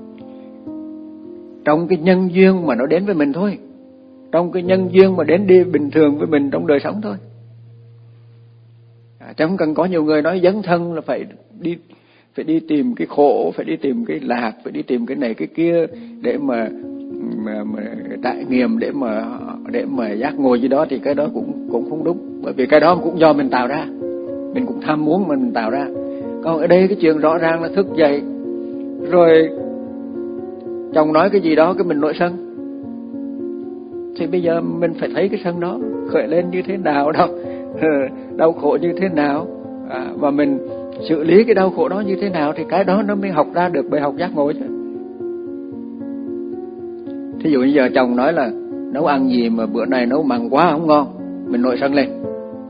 Trong cái nhân duyên mà nó đến với mình thôi, trong cái nhân duyên mà đến đi bình thường với mình trong đời sống thôi. À, chứ không cần có nhiều người nói dấn thân là phải đi phải đi tìm cái khổ, phải đi tìm cái lạc, phải đi tìm cái này cái kia để mà mà, mà trải nghiệm, để mà để mà giác ngộ gì đó, thì cái đó cũng cũng không đúng. Bởi vì cái đó cũng do mình tạo ra, mình cũng tham muốn mà mình tạo ra. Còn ở đây cái chuyện rõ ràng là thức dậy rồi chồng nói cái gì đó cái mình nổi sân, thì bây giờ mình phải thấy cái sân đó khởi lên như thế nào, đau, đau khổ như thế nào, à, và mình xử lý cái đau khổ đó như thế nào, thì cái đó nó mới học ra được bài học giác ngộ chứ. Thí dụ như giờ chồng nói là nấu ăn gì mà bữa này nấu mặn quá không ngon, mình nổi sân lên.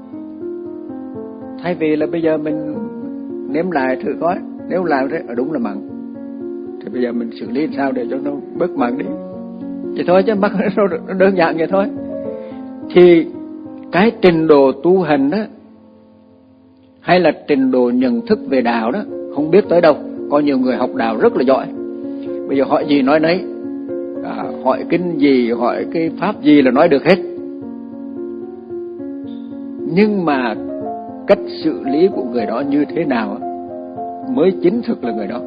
Thay vì là bây giờ mình nếm lại thử coi, nếu làm thế ở đúng là mặn, thì bây giờ mình xử lý làm sao để cho nó bớt mặn đi, vậy thôi, chứ bắt nó đơn giản vậy thôi. Thì cái trình độ tu hành đó, hay là trình độ nhận thức về đạo đó, không biết tới đâu. Có nhiều người học đạo rất là giỏi, bây giờ hỏi gì nói nấy, à, hỏi kinh gì, hỏi cái pháp gì là nói được hết. Nhưng mà cách xử lý của người đó như thế nào mới chính thực là người đó.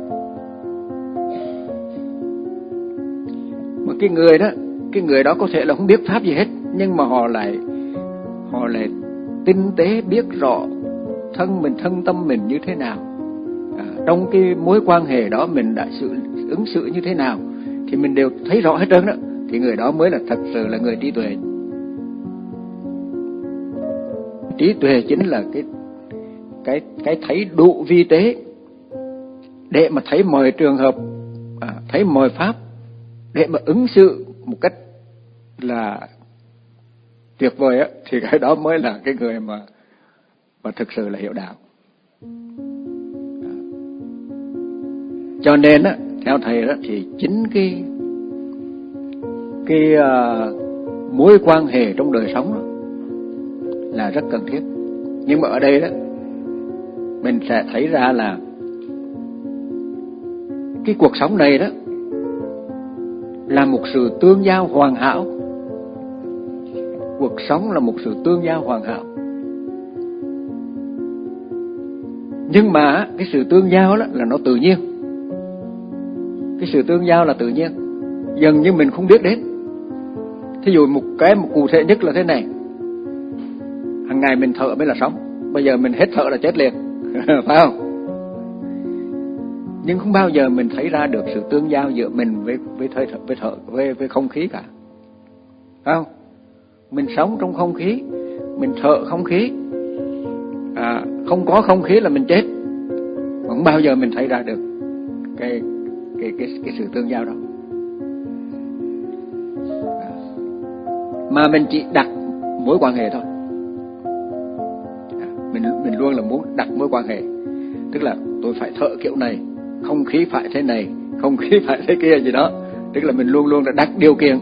Mà cái người đó, cái người đó có thể là không biết pháp gì hết, nhưng mà họ lại họ lại tinh tế biết rõ thân mình, thân tâm mình như thế nào, à, trong cái mối quan hệ đó mình đã sự ứng xử như thế nào, thì mình đều thấy rõ hết trơn đó. Thì người đó mới là thật sự là người trí tuệ. Trí tuệ chính là cái cái cái thấy đủ vi tế để mà thấy mọi trường hợp, à, thấy mọi pháp để mà ứng xử một cách là tuyệt vời á, thì cái đó mới là cái người mà mà thực sự là hiểu đạo. Cho nên á, theo thầy đó, thì chính cái cái uh, mối quan hệ trong đời sống đó là rất cần thiết. Nhưng mà ở đây đó mình sẽ thấy ra là cái cuộc sống này đó là một sự tương giao hoàn hảo. Cuộc sống là một sự tương giao hoàn hảo. Nhưng mà cái sự tương giao đó là nó tự nhiên. Cái sự tương giao là tự nhiên, dần như mình không biết đến. Thí dụ một cái một cụ thể nhất là thế này: hàng ngày mình thở mới là sống, bây giờ mình hết thở là chết liền. Phải không? Nhưng không bao giờ mình thấy ra được sự tương giao giữa mình với với thời với thở với với không khí cả. Phải không? Mình sống trong không khí, mình thở không khí. À, không có không khí là mình chết. Không bao giờ mình thấy ra được cái cái cái cái sự tương giao đó. À, mà mình chỉ đặt mối quan hệ thôi. À, mình mình luôn là muốn đặt mối quan hệ. Tức là tôi phải thở kiểu này, không khí phải thế này, không khí phải thế kia gì đó. Tức là mình luôn luôn là đặt điều kiện.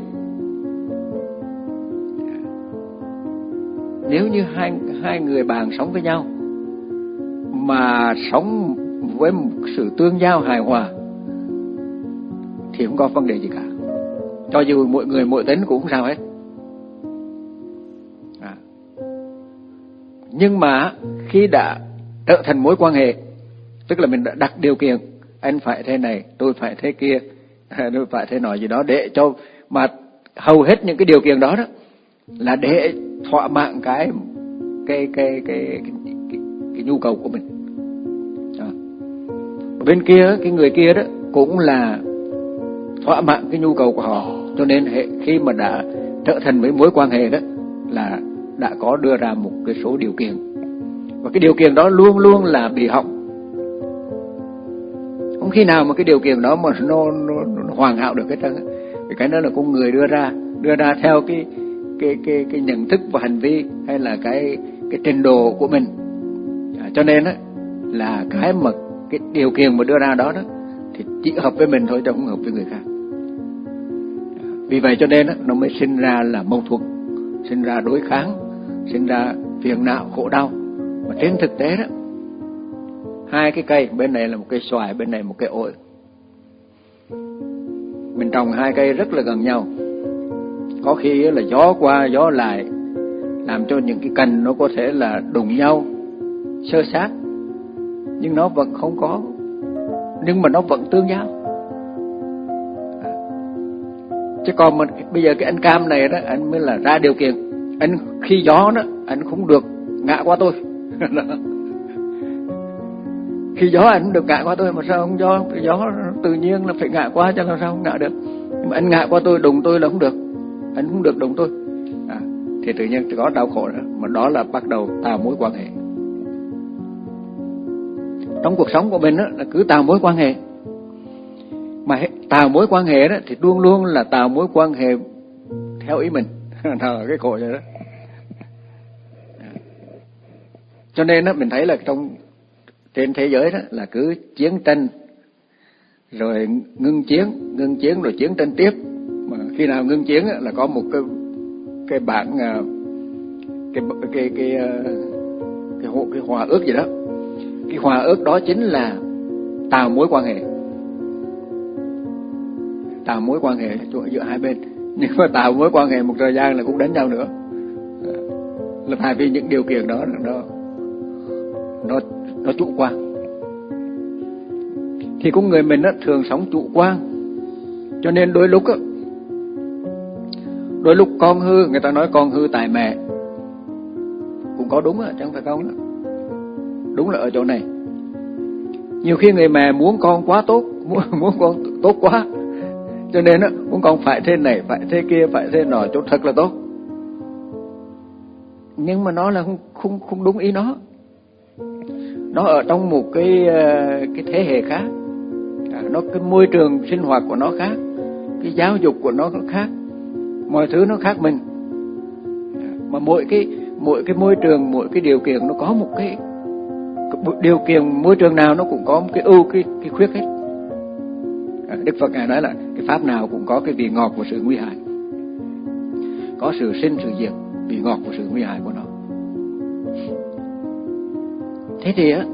Nếu như hai hai người bạn sống với nhau mà sống với một sự tương giao hài hòa thì không có vấn đề gì cả. Cho dù mỗi người mỗi tính cũng không sao hết. À. Nhưng mà khi đã trở thành mối quan hệ, tức là mình đã đặt điều kiện, anh phải thế này, tôi phải thế kia, tôi phải thế nọ gì đó, để cho mà hầu hết những cái điều kiện đó đó là để thỏa mãn cái cái cái cái cái, cái, cái nhu cầu của mình. Đó. Bên kia cái người kia đó cũng là thỏa mãn cái nhu cầu của họ, cho nên khi mà đã trở thành với mối quan hệ đó là đã có đưa ra một cái số điều kiện, và cái điều kiện đó luôn luôn là bị hỏng. Không khi nào mà cái điều kiện đó mà nó, nó, nó hoàn hảo được hết trơn. Cái đó là con người đưa ra đưa ra theo cái cái cái cái nhận thức và hành vi hay là cái cái trình độ của mình. À, cho nên á là cái mà cái điều kiện mà đưa ra đó đó thì chỉ hợp với mình thôi chứ không hợp với người khác. À, vì vậy cho nên á nó mới sinh ra là mâu thuẫn, sinh ra đối kháng, sinh ra phiền não khổ đau. Mà trên thực tế đó, hai cái cây, bên này là một cây xoài, bên này một cây ổi. Mình trồng hai cây rất là gần nhau. Có khi là gió qua gió lại làm cho những cái cành nó có thể là đụng nhau, xơ xát, nhưng nó vẫn không có, nhưng mà nó vẫn tương giao. À. Chứ còn mà bây giờ cái anh cam này đó, anh mới là ra điều kiện. Anh khi gió đó, anh không được ngã qua tôi. Khi gió anh không được ngã qua tôi, mà sao không gió? Gió tự nhiên là phải ngã qua, cho làm sao không ngã được. Nhưng mà anh ngã qua tôi, đụng tôi là không được. Anh không được đụng tôi. À, thì tự nhiên có đau khổ nữa. Mà đó là bắt đầu tạo mối quan hệ. Trong cuộc sống của mình đó, là cứ tạo mối quan hệ. Mà tạo mối quan hệ đó thì luôn luôn là tạo mối quan hệ theo ý mình. Đó, cái khổ vậy đó. Cho nên đó, mình thấy là trong trên thế giới đó là cứ chiến tranh rồi ngưng chiến, ngưng chiến rồi chiến tranh tiếp. Mà khi nào ngưng chiến đó, là có một cái cái bản cái cái cái cái cái, cái, cái hòa ước gì đó. Cái hòa ước đó chính là tạo mối quan hệ, tạo mối quan hệ giữa hai bên. Nhưng mà tạo mối quan hệ một thời gian là cũng đánh nhau nữa, là tại vì những điều kiện đó nó nó nó chủ quan. Thì con người mình á thường sống chủ quan, cho nên đôi lúc á, đôi lúc con hư, người ta nói con hư tại mẹ, cũng có đúng á, chẳng phải không đó. Đúng là ở chỗ này. Nhiều khi người mẹ muốn con quá tốt, muốn muốn con tốt quá, cho nên á muốn con phải thế này, phải thế kia, phải thế nọ cho thật là tốt. Nhưng mà nó là không không không đúng ý nó. Nó ở trong một cái cái thế hệ khác, à, nó cái môi trường sinh hoạt của nó khác, cái giáo dục của nó khác, mọi thứ nó khác mình. À, mà mỗi cái mỗi cái môi trường, mỗi cái điều kiện nó có một cái điều kiện, môi trường nào nó cũng có một cái ưu cái cái khuyết hết. À, Đức Phật ngài nói là cái pháp nào cũng có cái vị ngọt của sự nguy hại, có sự sinh sự diệt, vị ngọt của sự nguy hại của nó. Thế thì á,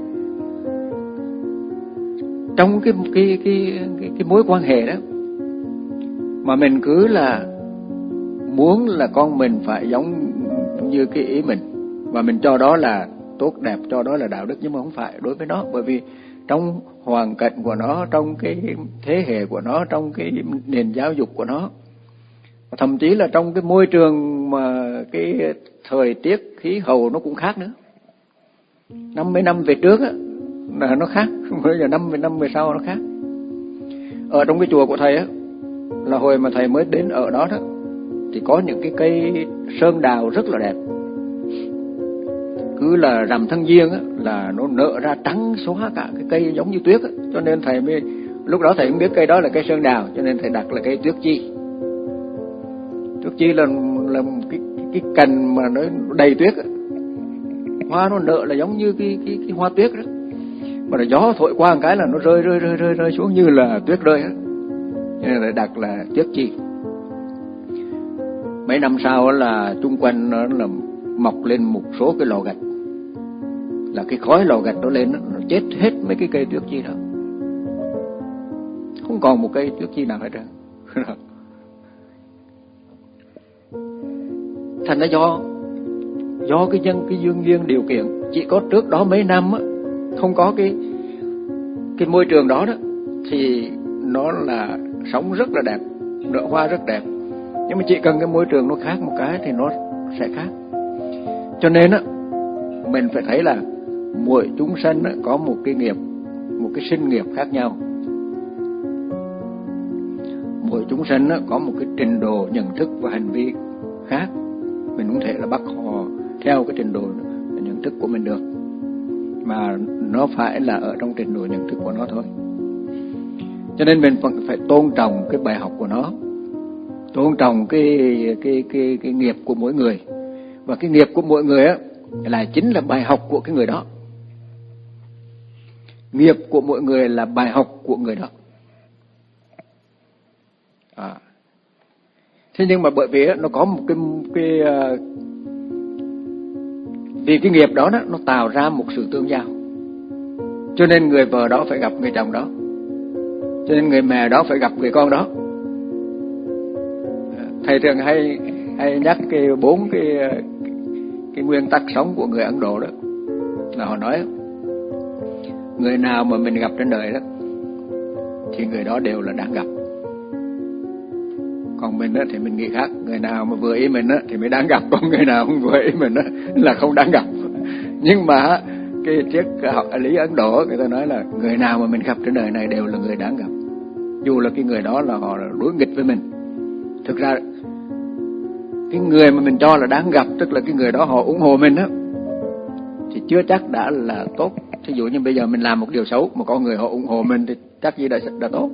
trong cái cái cái cái cái mối quan hệ đó mà mình cứ là muốn là con mình phải giống như cái ý mình, và mình cho đó là tốt đẹp, cho đó là đạo đức, nhưng mà không phải đối với nó. Bởi vì trong hoàn cảnh của nó, trong cái thế hệ của nó, trong cái nền giáo dục của nó, thậm chí là trong cái môi trường mà cái thời tiết khí hậu nó cũng khác nữa. Năm mấy năm về trước á, là nó khác, bây giờ năm năm về sau nó khác. Ở trong cái chùa của thầy á, là hồi mà thầy mới đến ở đó đó, thì có những cái cây sơn đào rất là đẹp. Cứ là rằm tháng giêng á, là nó nở ra trắng xóa cả cái cây giống như tuyết á. Cho nên thầy mới, lúc đó thầy cũng biết cây đó là cây sơn đào, cho nên thầy đặt là cây tuyết chi. Tuyết chi là, là cái, cái, cái cành mà nó đầy tuyết á. Hoa nó nở là giống như cái, cái, cái hoa tuyết đó. Mà là gió thổi qua một cái là nó rơi rơi rơi rơi rơi xuống như là tuyết rơi á. Cho nên thầy đặt là tuyết chi. Mấy năm sau là chung quanh nó là mọc lên một số cái lò gạch, là cái khói lò gạch nó lên, nó chết hết mấy cái cây tuyết chi đó, không còn một cây tuyết chi nào hết trơn. Thành ra do do cái nhân cái dương duyên điều kiện, chỉ có trước đó mấy năm á, không có cái cái môi trường đó đó, thì nó là sống rất là đẹp, nở hoa rất đẹp. Nhưng mà chỉ cần cái môi trường nó khác một cái thì nó sẽ khác. Cho nên á, mình phải thấy là mỗi chúng sanh á, có một cái nghiệp, một cái sinh nghiệp khác nhau. Mỗi chúng sanh á, có một cái trình độ nhận thức và hành vi khác. Mình không thể là bắt họ theo cái trình độ nhận thức của mình được, mà nó phải là ở trong trình độ nhận thức của nó thôi. Cho nên mình phải tôn trọng cái bài học của nó, tôn trọng cái cái cái cái nghiệp của mỗi người. Và cái nghiệp của mỗi người á là chính là bài học của cái người đó. Nghiệp của mỗi người là bài học của người đó. À. Thế nhưng mà bởi vì nó có một cái cái vì cái nghiệp đó, đó nó tạo ra một sự tương giao. Cho nên người vợ đó phải gặp người chồng đó, cho nên người mẹ đó phải gặp người con đó. Thầy thường hay hay nhắc cái bốn cái cái nguyên tắc sống của người Ấn Độ đó, là họ nói người nào mà mình gặp trên đời đó thì người đó đều là đáng gặp. Còn mình đó thì mình nghĩ khác, người nào mà vừa ý mình đó thì mới đáng gặp, còn người nào không vừa ý mình đó là không đáng gặp. Nhưng mà cái triết học lý Ấn Độ người ta nói là người nào mà mình gặp trên đời này đều là người đáng gặp, dù là cái người đó là họ đối nghịch với mình. Thực ra cái người mà mình cho là đáng gặp, tức là cái người đó họ ủng hộ mình đó, thì chưa chắc đã là tốt. Thí dụ như bây giờ mình làm một điều xấu mà có người họ ủng hộ mình thì chắc gì đã, đã tốt.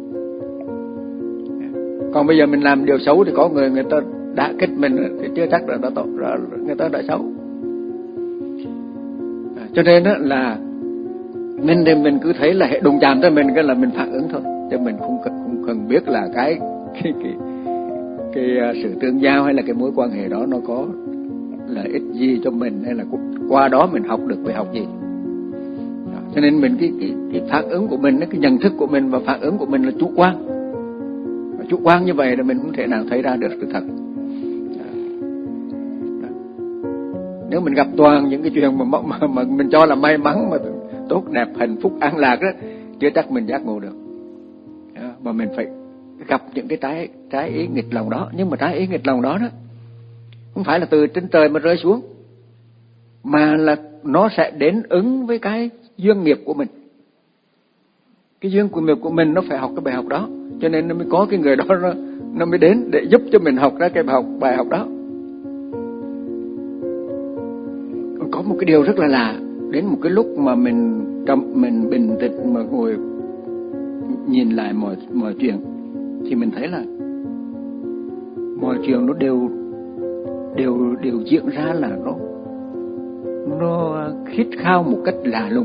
Còn bây giờ mình làm điều xấu thì có người người ta đã kích mình thì chưa chắc là đã tốt, là người ta đã xấu. Cho nên đó là mình thì mình cứ thấy là hệ đụng chạm tới mình cái là mình phản ứng thôi, chứ mình không cần không cần biết là cái cái cái cái sự tương giao hay là cái mối quan hệ đó nó có lợi ích gì cho mình, hay là qua đó mình học được bài học gì. Cho nên mình cái cái cái phản ứng của mình, cái nhận thức của mình và phản ứng của mình là chủ quan. Và chủ quan như vậy là mình không thể nào thấy ra được sự thật. Nếu mình gặp toàn những cái chuyện mà, mà, mà mình cho là may mắn, mà tốt đẹp, hạnh phúc, an lạc đó, chưa chắc mình giác ngộ được. Mà mình phải gặp những cái trái trái ý nghịch lòng đó. Nhưng mà trái ý nghịch lòng đó đó không phải là từ trên trời mà rơi xuống, mà là nó sẽ đến ứng với cái duyên nghiệp của mình. Cái duyên của nghiệp của mình nó phải học cái bài học đó, cho nên nó mới có cái người đó nó, nó mới đến để giúp cho mình học ra cái bài học, bài học đó. Có một cái điều rất là lạ, đến một cái lúc mà mình trong mình bình tĩnh mà ngồi nhìn lại mọi mọi chuyện thì mình thấy là mọi chuyện nó đều đều đều diễn ra là nó nó khít khao một cách lạ lùng.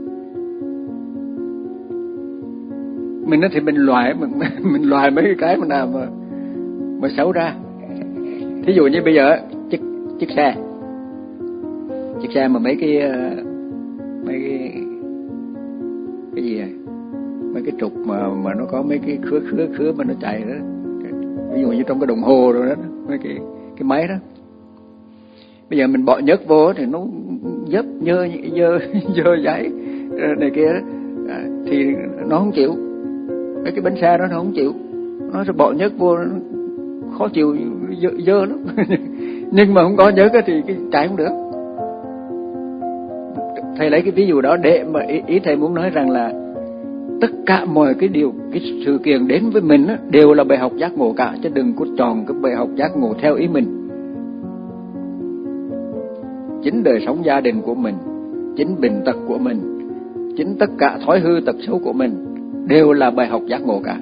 Mình nói thì mình loại mình mình loại mấy cái mà nào mà mà xấu ra. Thí dụ như bây giờ chiếc chiếc xe chiếc xe mà mấy cái mấy cái cái gì này, mấy cái trục mà mà nó có mấy cái khứa khứa khứa mà nó chạy đó, ví dụ như trong cái đồng hồ rồi đó, mấy cái cái máy đó. Bây giờ mình bỏ nhớt vô thì nó dấp nhơ dơ dơ giấy này kia đó, thì nó không chịu. Mấy cái bánh xe đó nó không chịu, nó sẽ bỏ nhớt vô, nó khó chịu, dơ, dơ lắm. Nhưng mà không có nhớt thì cái chạy không được. thầy lấy cái ví dụ đó để mà ý, ý thầy muốn nói rằng là tất cả mọi cái điều, cái sự kiện đến với mình á, đều là bài học giác ngộ cả, chứ đừng có chọn cái bài học giác ngộ theo ý mình. Chính đời sống gia đình của mình, chính bệnh tật của mình, chính tất cả thói hư tật xấu của mình đều là bài học giác ngộ cả.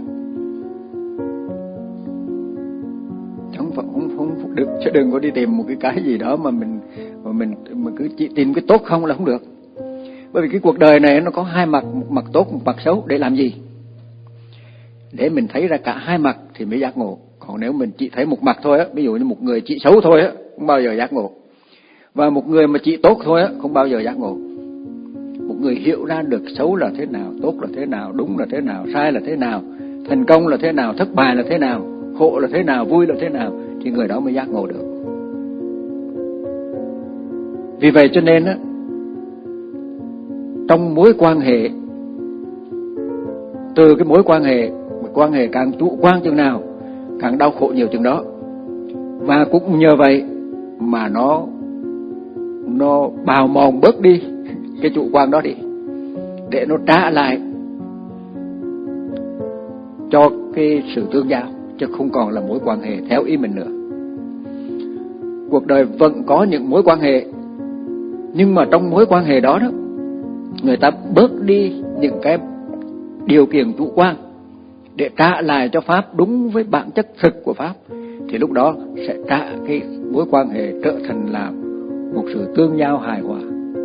Không phải không không được, chứ đừng có đi tìm một cái cái gì đó mà mình mà mình mà cứ chỉ tìm cái tốt không là không được. Bởi vì cái cuộc đời này nó có hai mặt, một mặt tốt, một mặt xấu. Để làm gì? Để mình thấy ra cả hai mặt thì mới giác ngộ. Còn nếu mình chỉ thấy một mặt thôi á, ví dụ như một người chỉ xấu thôi á, không bao giờ giác ngộ. Và một người mà chỉ tốt thôi á, không bao giờ giác ngộ. Một người hiểu ra được xấu là thế nào, tốt là thế nào, đúng là thế nào, sai là thế nào, thành công là thế nào, thất bại là thế nào, khổ là thế nào, vui là thế nào, thì người đó mới giác ngộ được. Vì vậy cho nên á, trong mối quan hệ, từ cái mối quan hệ, quan hệ càng chủ quan chừng nào, càng đau khổ nhiều chừng đó. Và cũng nhờ vậy mà nó nó bào mòn bớt đi cái chủ quan đó đi, để nó trả lại cho cái sự tương giao, chứ không còn là mối quan hệ theo ý mình nữa. Cuộc đời vẫn có những mối quan hệ, nhưng mà trong mối quan hệ đó đó, người ta bớt đi những cái điều kiện chủ quan để trả lại cho Pháp đúng với bản chất thực của Pháp, thì lúc đó sẽ trả cái mối quan hệ trở thành là một sự tương giao hài hòa.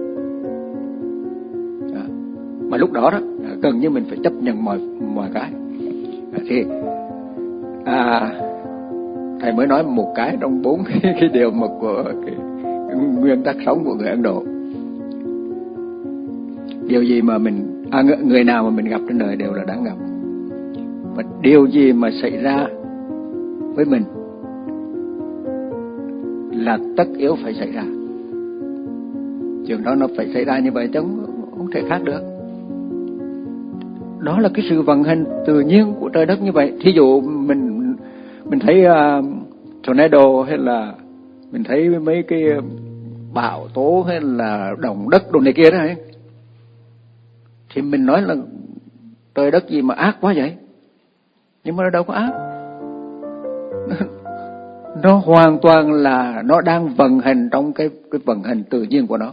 À, mà lúc đó đó gần như mình phải chấp nhận mọi mọi cái. À, thì à, thầy mới nói một cái trong bốn cái, cái điều mật của cái, cái nguyên tắc sống của người Ấn Độ. Điều gì mà mình à, người nào mà mình gặp trên đời đều là đáng gặp. Và điều gì mà xảy ra với mình là tất yếu phải xảy ra. Chuyện đó nó phải xảy ra như vậy chứ không, không thể khác được. Đó là cái sự vận hành tự nhiên của trời đất như vậy. Thí dụ mình mình thấy uh, tornado hay là mình thấy mấy cái bão tố hay là động đất đồ này kia đó ấy, thì mình nói là trời đất gì mà ác quá vậy. Nhưng mà nó đâu có ác. Nó hoàn toàn là nó đang vận hành trong cái cái vận hành tự nhiên của nó.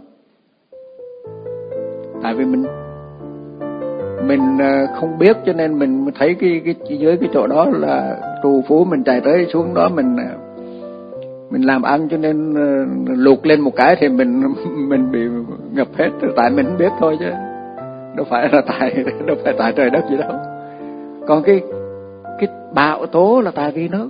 Tại vì mình mình không biết cho nên mình thấy cái cái dưới cái chỗ đó là trù phú, mình chạy tới xuống đó mình mình làm ăn, cho nên lụt lên một cái thì mình mình bị ngập hết, tại mình không biết thôi chứ đâu phải là tại đâu phải tại trời đất gì đâu. Còn cái cái bão tố là tại vì nó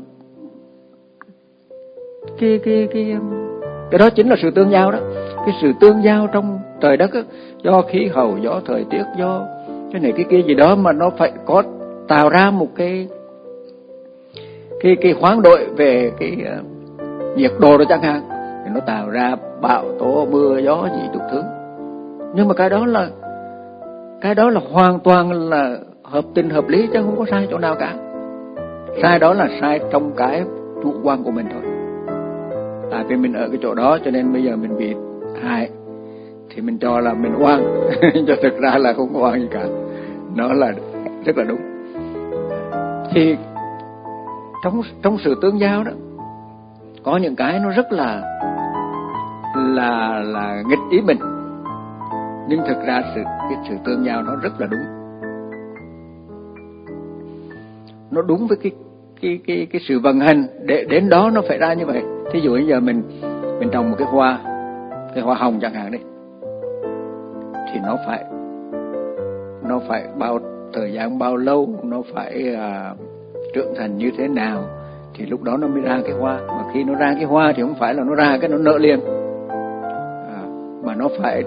cái cái cái cái đó chính là sự tương giao đó. Cái sự tương giao trong trời đất á, do khí hậu, do thời tiết, do cái này cái kia gì đó mà nó phải có tạo ra một cái cái cái hoán đổi về cái uh, nhiệt độ đó chẳng hạn, thì nó tạo ra bão tố, mưa gió gì đủ thứ. Nhưng mà cái đó là cái đó là hoàn toàn là hợp tình hợp lý, chứ không có sai chỗ nào cả. Sai đó là sai trong cái chủ quan của mình thôi. Tại vì mình ở cái chỗ đó cho nên bây giờ mình bị hại, thì mình cho là mình oan, cho thực ra là không có oan gì cả. Nó là rất là đúng. Thì trong trong sự tương giao đó, có những cái nó rất là là là nghịch ý mình, nhưng thực ra sự cái sự tương giao nó rất là đúng. Nó đúng với cái cái cái cái sự vận hành, để đến đó nó phải ra như vậy. Thí dụ bây giờ mình mình trồng một cái hoa, cái hoa hồng chẳng hạn đi, thì nó phải nó phải bao thời gian bao lâu, nó phải uh, trưởng thành như thế nào thì lúc đó nó mới ra cái hoa. Mà khi nó ra cái hoa thì không phải là nó ra cái nó nở liền, à, mà nó phải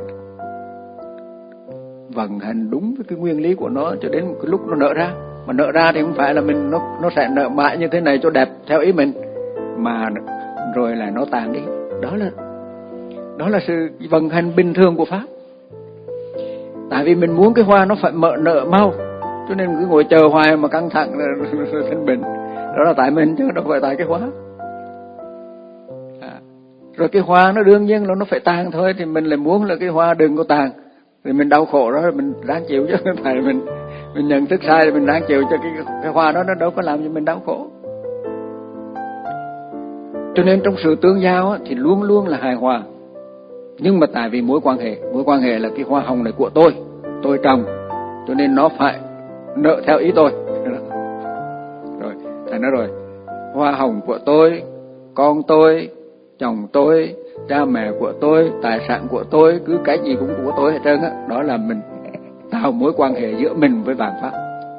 vận hành đúng với cái nguyên lý của nó cho đến một cái lúc nó nở ra. Mà nở ra thì không phải là mình nó nó sẽ nở mãi như thế này cho đẹp theo ý mình, mà rồi là nó tàn đi. Đó là đó là sự vận hành bình thường của Pháp. Tại vì mình muốn cái hoa nó phải mở nở mau, cho nên cứ ngồi chờ hoài mà căng thẳng thành bệnh. Đó là tại mình chứ đâu phải tại cái hoa. À, rồi cái hoa nó đương nhiên là nó phải tàn thôi, thì mình lại muốn là cái hoa đừng có tàn, Thì mình đau khổ đó mình ráng chịu, chứ không phải mình mình nhận thức sai thì mình ráng chịu cho cái cái hoa đó nó đâu có làm cho mình đau khổ. Cho nên trong sự tương giao á, thì luôn luôn là hài hòa. Nhưng mà tại vì mối quan hệ, mối quan hệ là cái hoa hồng này của tôi, tôi trồng, cho nên nó phải nợ theo ý tôi. Rồi, thành ra rồi, hoa hồng của tôi, con tôi, chồng tôi, cha mẹ của tôi, tài sản của tôi, cứ cái gì cũng của tôi hết trơn á. Đó là mình tạo mối quan hệ giữa mình với vạn pháp.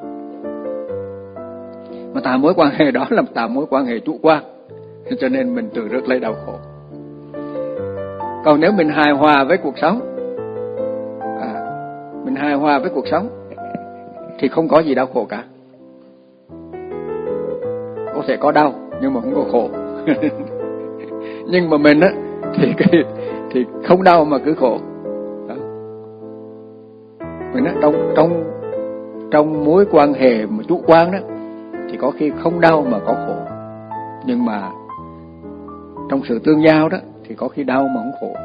Mà tạo mối quan hệ đó là tạo mối quan hệ chủ quan, cho nên mình tự rước lấy đau khổ. Còn nếu mình hài hòa với cuộc sống, à, mình hài hòa với cuộc sống thì không có gì đau khổ cả. Có thể có đau nhưng mà không có khổ. Nhưng mà mình á thì cái thì không đau mà cứ khổ. Đó. Mình á trong trong trong mối quan hệ mà chủ quan đó thì có khi không đau mà có khổ. Nhưng mà trong sự tương giao đó thì có khi đau mà không khổ.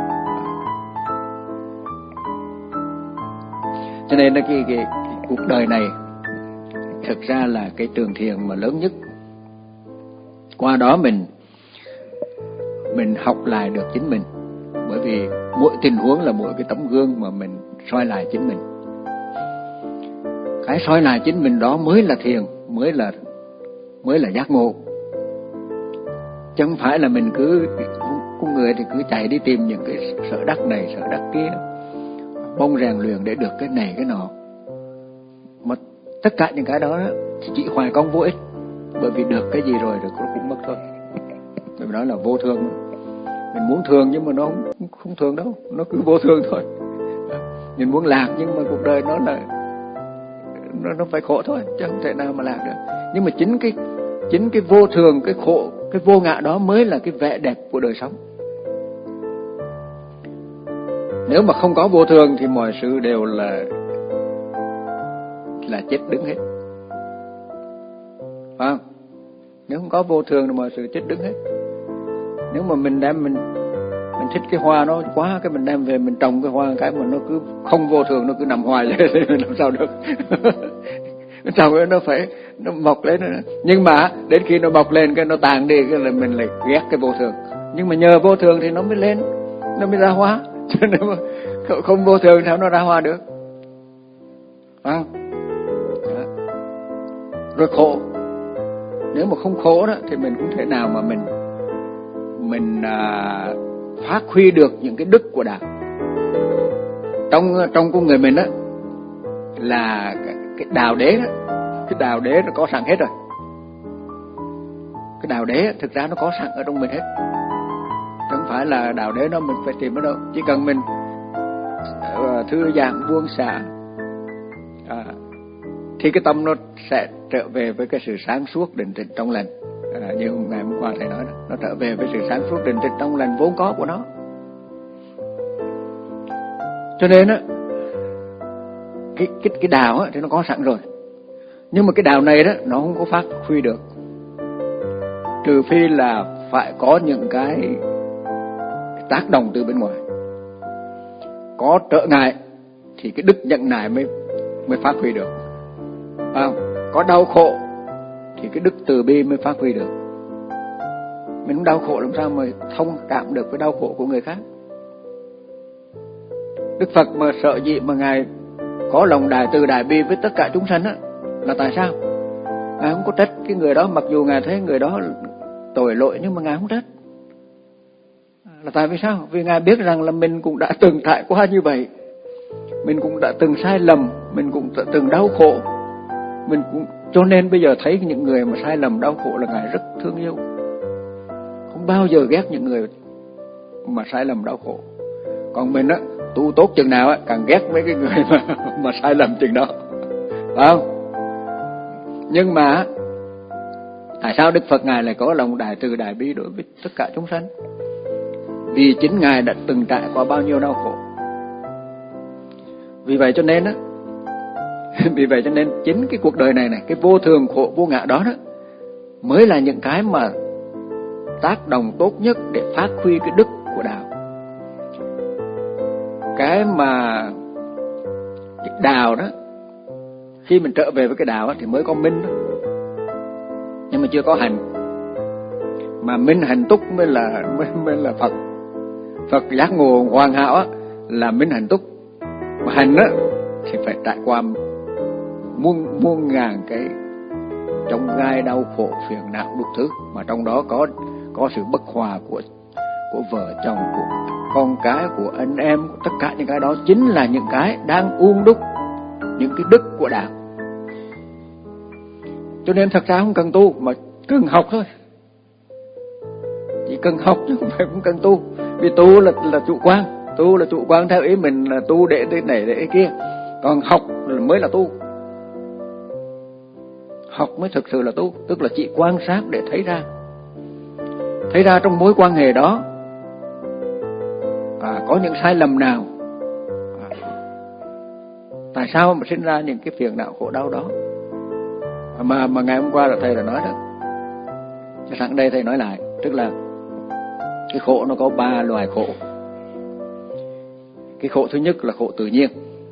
Cho nên cái, cái, cái cuộc đời này thực ra là cái trường thiền mà lớn nhất. Qua đó mình mình học lại được chính mình. Bởi vì mỗi tình huống là mỗi cái tấm gương mà mình soi lại chính mình. Cái soi lại chính mình đó mới là thiền, mới là mới là giác ngộ. Chứ không phải là mình cứ con người thì cứ chạy đi tìm những cái sở đắc này, sở đắc kia, mong rèn luyện để được cái này cái nọ. Mà tất cả những cái đó, đó chỉ hoài công vô ích. Bởi vì được cái gì rồi rồi cũng mất thôi. Bởi vì đó là vô thường. Mình muốn thường nhưng mà nó không, không thường đâu, nó cứ vô thường thôi. Mình muốn lạc nhưng mà cuộc đời nó là nó, nó phải khổ thôi, chứ không thể nào mà lạc được. Nhưng mà chính cái chính cái vô thường, cái khổ, cái vô ngã đó mới là cái vẻ đẹp của đời sống. Nếu mà không có vô thường thì mọi sự đều là là chết đứng hết. Phải không? Nếu không có vô thường thì mọi sự chết đứng hết. Nếu mà mình đem mình mình thích cái hoa nó quá, cái mình đem về mình trồng cái hoa cái mà nó cứ không vô thường, nó cứ nằm hoài lên thì mình làm sao được. Trồng nó phải nó mọc lên. Nhưng mà đến khi nó mọc lên cái nó tàn đi cái là mình lại ghét cái vô thường. Nhưng mà nhờ vô thường thì nó mới lên, nó mới ra hoa. Cho nên mà không vô thường sao nó ra hoa được. Phải không? Đó. Rồi khổ. Nếu mà không khổ đó thì mình không thể nào mà mình mình à, phát huy được những cái đức của đạo. Trong trong con người mình đó là cái, cái đạo đế đó, cái đạo đế nó có sẵn hết rồi. Cái đạo đế thực ra nó có sẵn ở trong mình hết. Chứ không phải là đạo đế nó mình phải tìm ở đâu. Chỉ cần mình uh, thư giãn buông xả à, thì cái tâm nó sẽ trở về với cái sự sáng suốt định tĩnh trong lành. À, như ngày hôm qua thầy nói đó, nó trở về với sự sáng suốt định tĩnh trong lành vốn có của nó. Cho nên á cái cái cái đạo á thì nó có sẵn rồi. Nhưng mà cái đạo này đó nó không có phát huy được, trừ phi là phải có những cái tác động từ bên ngoài, có trở ngại thì cái đức nhận nại mới mới phát huy được. À, có đau khổ thì cái đức từ bi mới phát huy được. Mình không đau khổ làm sao mà thông cảm được với đau khổ của người khác. Đức Phật mà sợ gì mà Ngài có lòng đại từ đại bi với tất cả chúng sanh á, là tại sao? Ngài không có trách cái người đó, mặc dù Ngài thấy người đó tội lỗi nhưng mà Ngài không trách. Là tại vì sao? Vì Ngài biết rằng là mình cũng đã từng trải qua như vậy, mình cũng đã từng sai lầm, mình cũng đã từng đau khổ, mình cũng cho nên bây giờ thấy những người mà sai lầm đau khổ là Ngài rất thương yêu, không bao giờ ghét những người mà sai lầm đau khổ. Còn mình á, tu tốt chừng nào á, càng ghét mấy cái người mà mà sai lầm chừng đó, phải không? Nhưng mà tại sao Đức Phật Ngài lại có lòng đại từ đại bi đối với tất cả chúng sanh? Vì chính Ngài đã từng trải qua bao nhiêu đau khổ. Vì vậy cho nên á, vì vậy cho nên chính cái cuộc đời này này, cái vô thường khổ vô ngã đó đó mới là những cái mà tác động tốt nhất để phát huy cái đức của đạo. Cái mà đạo đó, khi mình trở về với cái đạo đó, thì mới có minh đó. Nhưng mà chưa có hành. Mà minh hạnh túc mới là mới, mới là Phật. Phật giác ngộ hoàn hảo á, là minh hạnh túc. Mà hành á thì phải trải qua muôn muôn ngàn cái trong gai đau khổ phiền não đủ thứ, mà trong đó có có sự bất hòa của của vợ chồng, của con cái, của anh em, tất cả những cái đó chính là những cái đang uôn đúc những cái đức của đạo. Cho nên thật ra không cần tu, mà cần học thôi. Chỉ cần học chứ không phải không cần tu. Vì tu là là chủ quan, tu là chủ quan theo ý mình, là tu để thế này để thế kia. Còn học mới là tu. Học mới thực sự là tu, tức là chỉ quan sát để thấy ra. Thấy ra trong mối quan hệ đó à, có những sai lầm nào, à, tại sao mà sinh ra những cái phiền não khổ đau đó. Mà mà ngày hôm qua là thầy đã nói đó, cho sẵn đây thầy nói lại, tức là cái khổ nó có ba loài khổ. Cái khổ thứ nhất là khổ tự nhiên.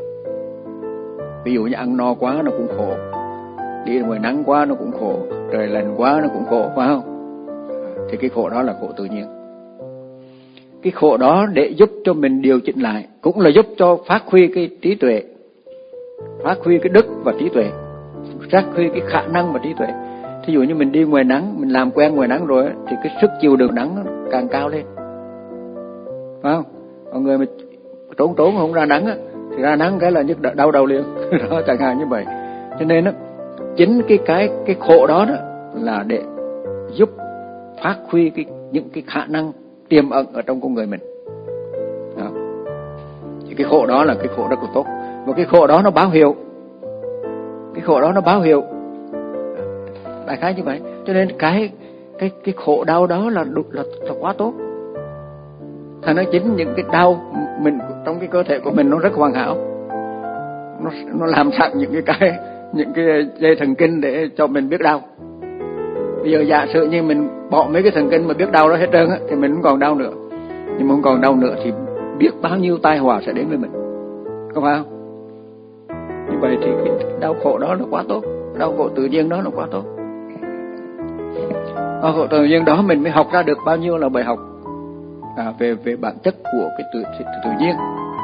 Ví dụ như ăn no quá nó cũng khổ, đi ngoài nắng quá nó cũng khổ, trời lạnh quá nó cũng khổ, phải không? Thì cái khổ đó là khổ tự nhiên. Cái khổ đó để giúp cho mình điều chỉnh lại, cũng là giúp cho phát huy cái trí tuệ, phát huy cái đức và trí tuệ, phát huy cái khả năng và trí tuệ. Thí dụ như mình đi ngoài nắng, mình làm quen ngoài nắng rồi thì cái sức chịu đựng nắng nó càng cao lên, phải không? Còn người mà trốn trốn không ra nắng á, thì ra nắng cái là nhức đau đầu liền. Đó, chẳng hạn như vậy. Cho nên á, chính cái cái cái khổ đó đó là để giúp phát huy cái những cái khả năng tiềm ẩn ở trong con người mình. Đó. Thì cái khổ đó là cái khổ rất là tốt. Và cái khổ đó nó báo hiệu, cái khổ đó nó báo hiệu đại khái như vậy. Cho nên cái cái cái khổ đau đó là là, là quá tốt. Thành nói chính những cái đau mình trong cái cơ thể của mình nó rất hoàn hảo, nó nó làm sẵn những cái cái những cái dây thần kinh để cho mình biết đau. Bây giờ giả sử như mình bỏ mấy cái thần kinh mà biết đau đó hết trơn á, thì mình không còn đau nữa. Nhưng mà không còn đau nữa thì biết bao nhiêu tai họa sẽ đến với mình, không phải không? Như vậy thì cái đau khổ đó là quá tốt, đau khổ tự nhiên đó là quá tốt. Đau khổ tự nhiên đó mình mới học ra được bao nhiêu là bài học à, về về bản chất của cái tự tự, tự nhiên,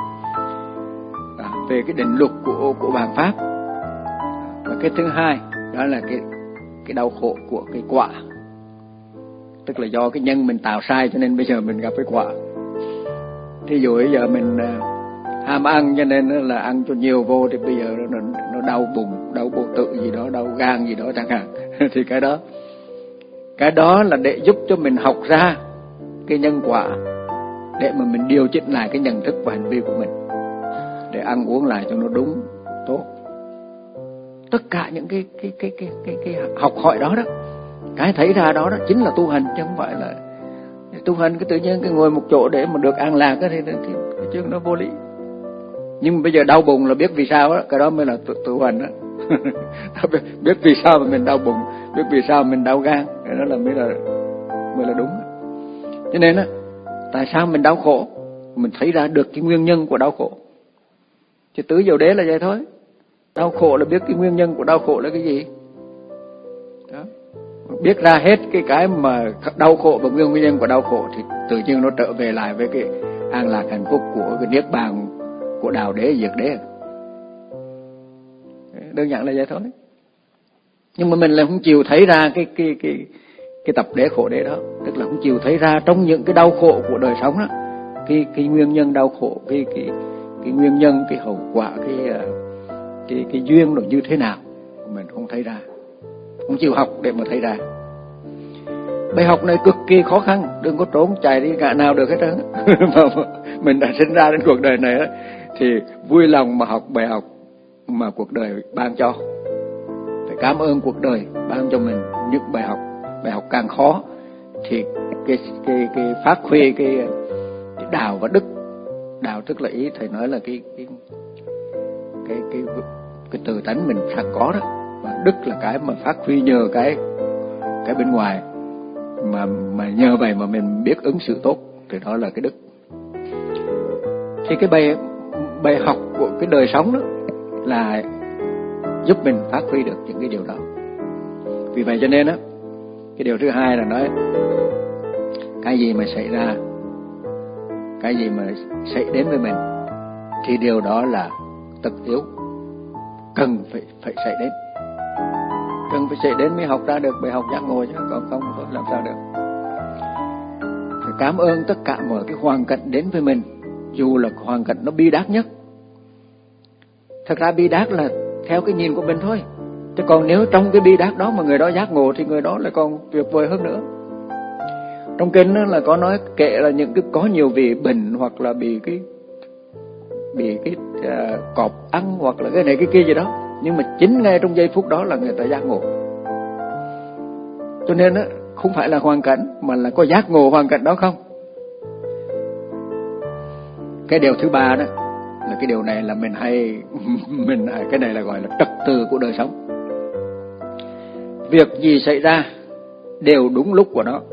à, về cái định luật của của bản pháp. Và cái thứ hai đó là cái cái đau khổ của cái quả, tức là do cái nhân mình tạo sai cho nên bây giờ mình gặp cái quả. Thí dụ bây giờ mình ham ăn cho nên là ăn cho nhiều vô thì bây giờ nó, nó đau bụng, đau bụng tự gì đó, đau gan gì đó chẳng hạn. Thì cái đó cái đó là để giúp cho mình học ra cái nhân quả, để mà mình điều chỉnh lại cái nhận thức và hành vi của mình, để ăn uống lại cho nó đúng, tốt. Tất cả những cái cái cái cái cái, cái học hỏi đó đó, cái thấy ra đó đó chính là tu hành, chứ không phải là tu hành cái tự nhiên cái ngồi một chỗ để mà được an lạc cái thì, thì, thì cái chuyện nó vô lý. Nhưng mà bây giờ đau bụng là biết vì sao đó, cái đó mới là tu, tu hành đó. biết, biết vì sao mà mình đau bụng, biết vì sao mình đau gan, cái đó là mới là mới là đúng. Cho nên á, tại sao mình đau khổ, mình thấy ra được cái nguyên nhân của đau khổ. Chứ tứ diệu đế là vậy thôi. Đau khổ là biết cái nguyên nhân của đau khổ là cái gì đó. Biết ra hết cái cái mà đau khổ và nguyên nhân của đau khổ thì tự nhiên nó trở về lại với cái an lạc hạnh phúc của cái niết bàn của đạo đế diệt đế. Đơn giản là vậy thôi. Nhưng mà mình lại không chịu thấy ra cái cái cái cái tập đế khổ đế đó, tức là không chịu thấy ra trong những cái đau khổ của đời sống đó, cái cái nguyên nhân đau khổ, cái cái cái nguyên nhân, cái hậu quả, cái cái cái duyên nó như thế nào, mình không thấy ra, không chịu học để mà thấy ra. Bài học này cực kỳ khó khăn, đừng có trốn chạy đi cả nào được hết trơn. Mình đã sinh ra đến cuộc đời này đó, thì vui lòng mà học bài học mà cuộc đời ban cho. Phải cảm ơn cuộc đời ban cho mình những bài học. Bài học càng khó thì cái cái cái phát huy cái, cái đạo và đức. Đạo tức là ý thầy nói là cái cái cái cái cái từ tánh mình sẵn có đó, và đức là cái mà phát huy nhờ cái cái bên ngoài, mà mà nhờ vậy mà mình biết ứng xử tốt, thì đó là cái đức. Thì cái bài bài học của cái đời sống đó là giúp mình phát huy được những cái điều đó. Vì vậy cho nên á, cái điều thứ hai là nói cái gì mà xảy ra, cái gì mà xảy đến với mình thì điều đó là tất yếu, cần phải phải xảy đến, cần phải xảy đến mới học ra được bài học giác ngộ, chứ còn không thôi làm sao được. Phải cảm ơn tất cả mọi cái hoàn cảnh đến với mình, dù là hoàn cảnh nó bi đát nhất. Thật ra bi đát là theo cái nhìn của mình thôi, chứ còn nếu trong cái bi đát đó mà người đó giác ngộ thì người đó lại còn tuyệt vời hơn nữa. Trong kinh là có nói kể là những cái có nhiều vị bệnh hoặc là bị cái bị cái uh, cọp ăn hoặc là cái này cái kia gì đó, nhưng mà chính ngay trong giây phút đó là người ta giác ngộ. Cho nên á, không phải là hoàn cảnh mà là có giác ngộ hoàn cảnh đó không. Cái điều thứ ba đó là cái điều này là mình hay mình cái này là gọi là trật tự của đời sống. Việc gì xảy ra đều đúng lúc của nó.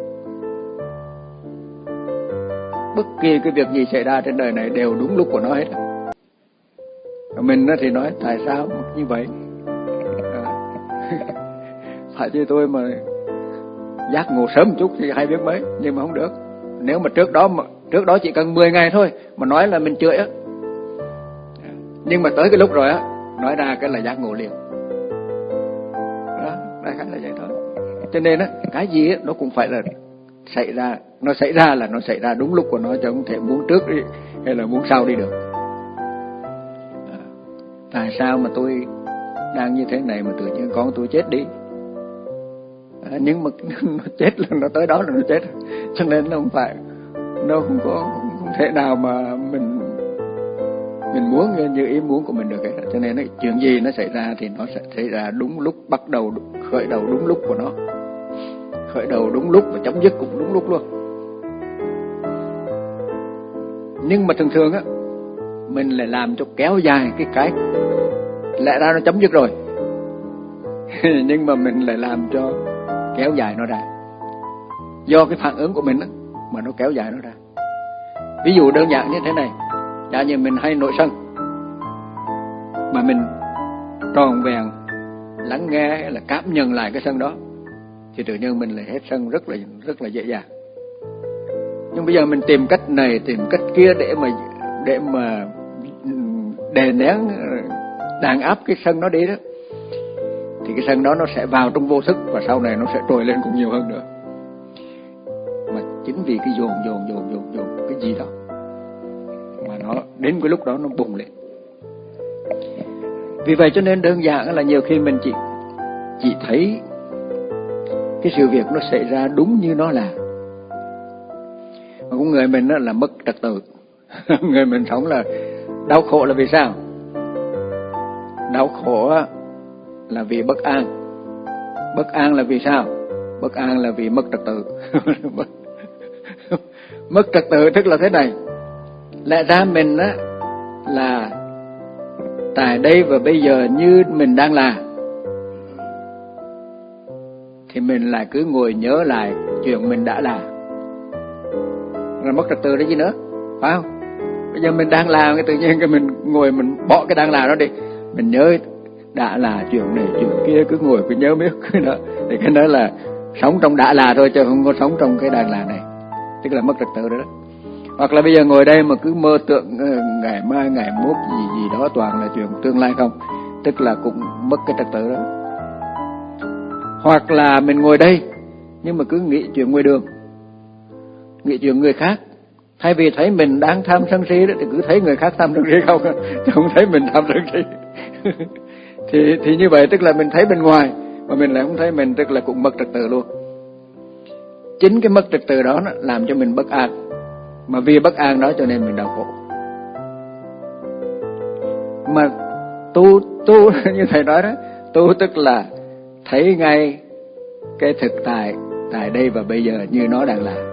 Bất kỳ cái việc gì xảy ra trên đời này đều đúng lúc của nó hết. Mình thì nói tại sao như vậy? À, phải chứ tôi mà giác ngộ sớm một chút thì hay biết mấy, nhưng mà không được. Nếu mà trước đó mà trước đó chỉ cần mười ngày thôi mà nói là mình chửi á, nhưng mà tới cái lúc rồi á nói ra cái là giác ngộ liền. Đó, đại khái là vậy thôi. Cho nên á, cái gì á nó cũng phải là xảy ra, nó xảy ra là nó xảy ra đúng lúc của nó, chứ không thể muốn trước đi hay là muốn sau đi được. À, tại sao mà tôi đang như thế này mà tự nhiên con tôi chết đi? À, nhưng mà nó chết là nó tới đó là nó chết, cho nên nó không phải, nó không có không thể nào mà mình mình muốn như ý muốn của mình được hết. Cho nên ấy, chuyện gì nó xảy ra thì nó sẽ xảy ra đúng lúc, bắt đầu khởi đầu đúng lúc của nó, khởi đầu đúng lúc và chấm dứt cũng đúng lúc luôn. Nhưng mà thường thường á, mình lại làm cho kéo dài cái cái lẽ ra nó chấm dứt rồi nhưng mà mình lại làm cho kéo dài nó ra, do cái phản ứng của mình á mà nó kéo dài nó ra. Ví dụ đơn giản như thế này, giả như mình hay nổi sân mà mình tròn vẹn lắng nghe hay là cảm nhận lại cái sân đó thì tự nhiên mình lại hết sân rất là rất là dễ dàng. Nhưng bây giờ mình tìm cách này tìm cách kia để mà để mà đè nén, đàn áp cái sân đó đi đó, thì cái sân đó nó sẽ vào trong vô thức và sau này nó sẽ trồi lên cũng nhiều hơn nữa. Mà chính vì cái dồn dồn dồn dồn dồn cái gì đó mà nó đến cái lúc đó nó bùng lên. Vì vậy cho nên đơn giản là nhiều khi mình chỉ chỉ thấy cái sự việc nó xảy ra đúng như nó là. Mà con người mình là mất trật tự. Người mình sống là đau khổ là vì sao? Đau khổ là vì bất an. Bất an là vì sao? Bất an là vì mất trật tự. Mất trật tự tức là thế này. Lẽ ra mình á là tại đây và bây giờ như mình đang là, thì mình lại cứ ngồi nhớ lại chuyện mình đã là, là mất trật tự đấy gì nữa, phải không? Bây giờ mình đang làm cái tự nhiên cái mình ngồi mình bỏ cái đang làm đó đi, mình nhớ đã là chuyện này chuyện kia, cứ ngồi cứ nhớ biết cái đó, thì cái đó là sống trong đã là thôi, chứ không có sống trong cái đang là này, tức là mất trật tự đó, đó. Hoặc là bây giờ ngồi đây mà cứ mơ tượng ngày mai ngày mốt gì gì đó toàn là chuyện tương lai không, tức là cũng mất cái trật tự đó. Hoặc là mình ngồi đây nhưng mà cứ nghĩ chuyện ngoài đường, nghĩ chuyện người khác, thay vì thấy mình đang tham sân si đó thì cứ thấy người khác tham sân si không, chứ không thấy mình tham sân si. thì thì như vậy tức là mình thấy bên ngoài mà mình lại không thấy mình, tức là cũng mất trật tự luôn. Chính cái mất trật tự đó nó làm cho mình bất an, mà vì bất an đó cho nên mình đau khổ. Mà tu tu như thầy nói đó, tu tức là thấy ngay cái thực tại tại đây và bây giờ như nó đang là,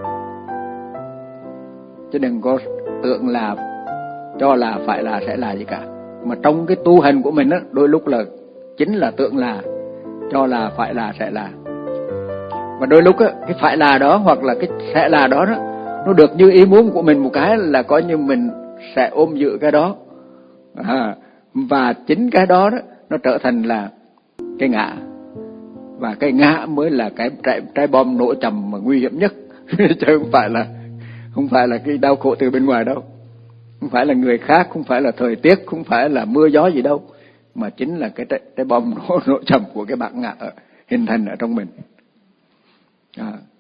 chứ đừng có tưởng là cho là phải là sẽ là gì cả. Mà trong cái tu hành của mình á, đôi lúc là chính là tưởng là, cho là phải là sẽ là. Và đôi lúc á, cái phải là đó hoặc là cái sẽ là đó đó, nó được như ý muốn của mình một cái là coi như mình sẽ ôm giữ cái đó, à, Và chính cái đó đó nó trở thành là cái ngã, và cái ngã mới là cái trái, trái bom nổ chậm mà nguy hiểm nhất. Chứ không phải là không phải là cái đau khổ từ bên ngoài đâu, không phải là người khác, không phải là thời tiết, không phải là mưa gió gì đâu, mà chính là cái trái, trái bom nổ, nổ chậm của cái bản ngã hình thành ở trong mình. À,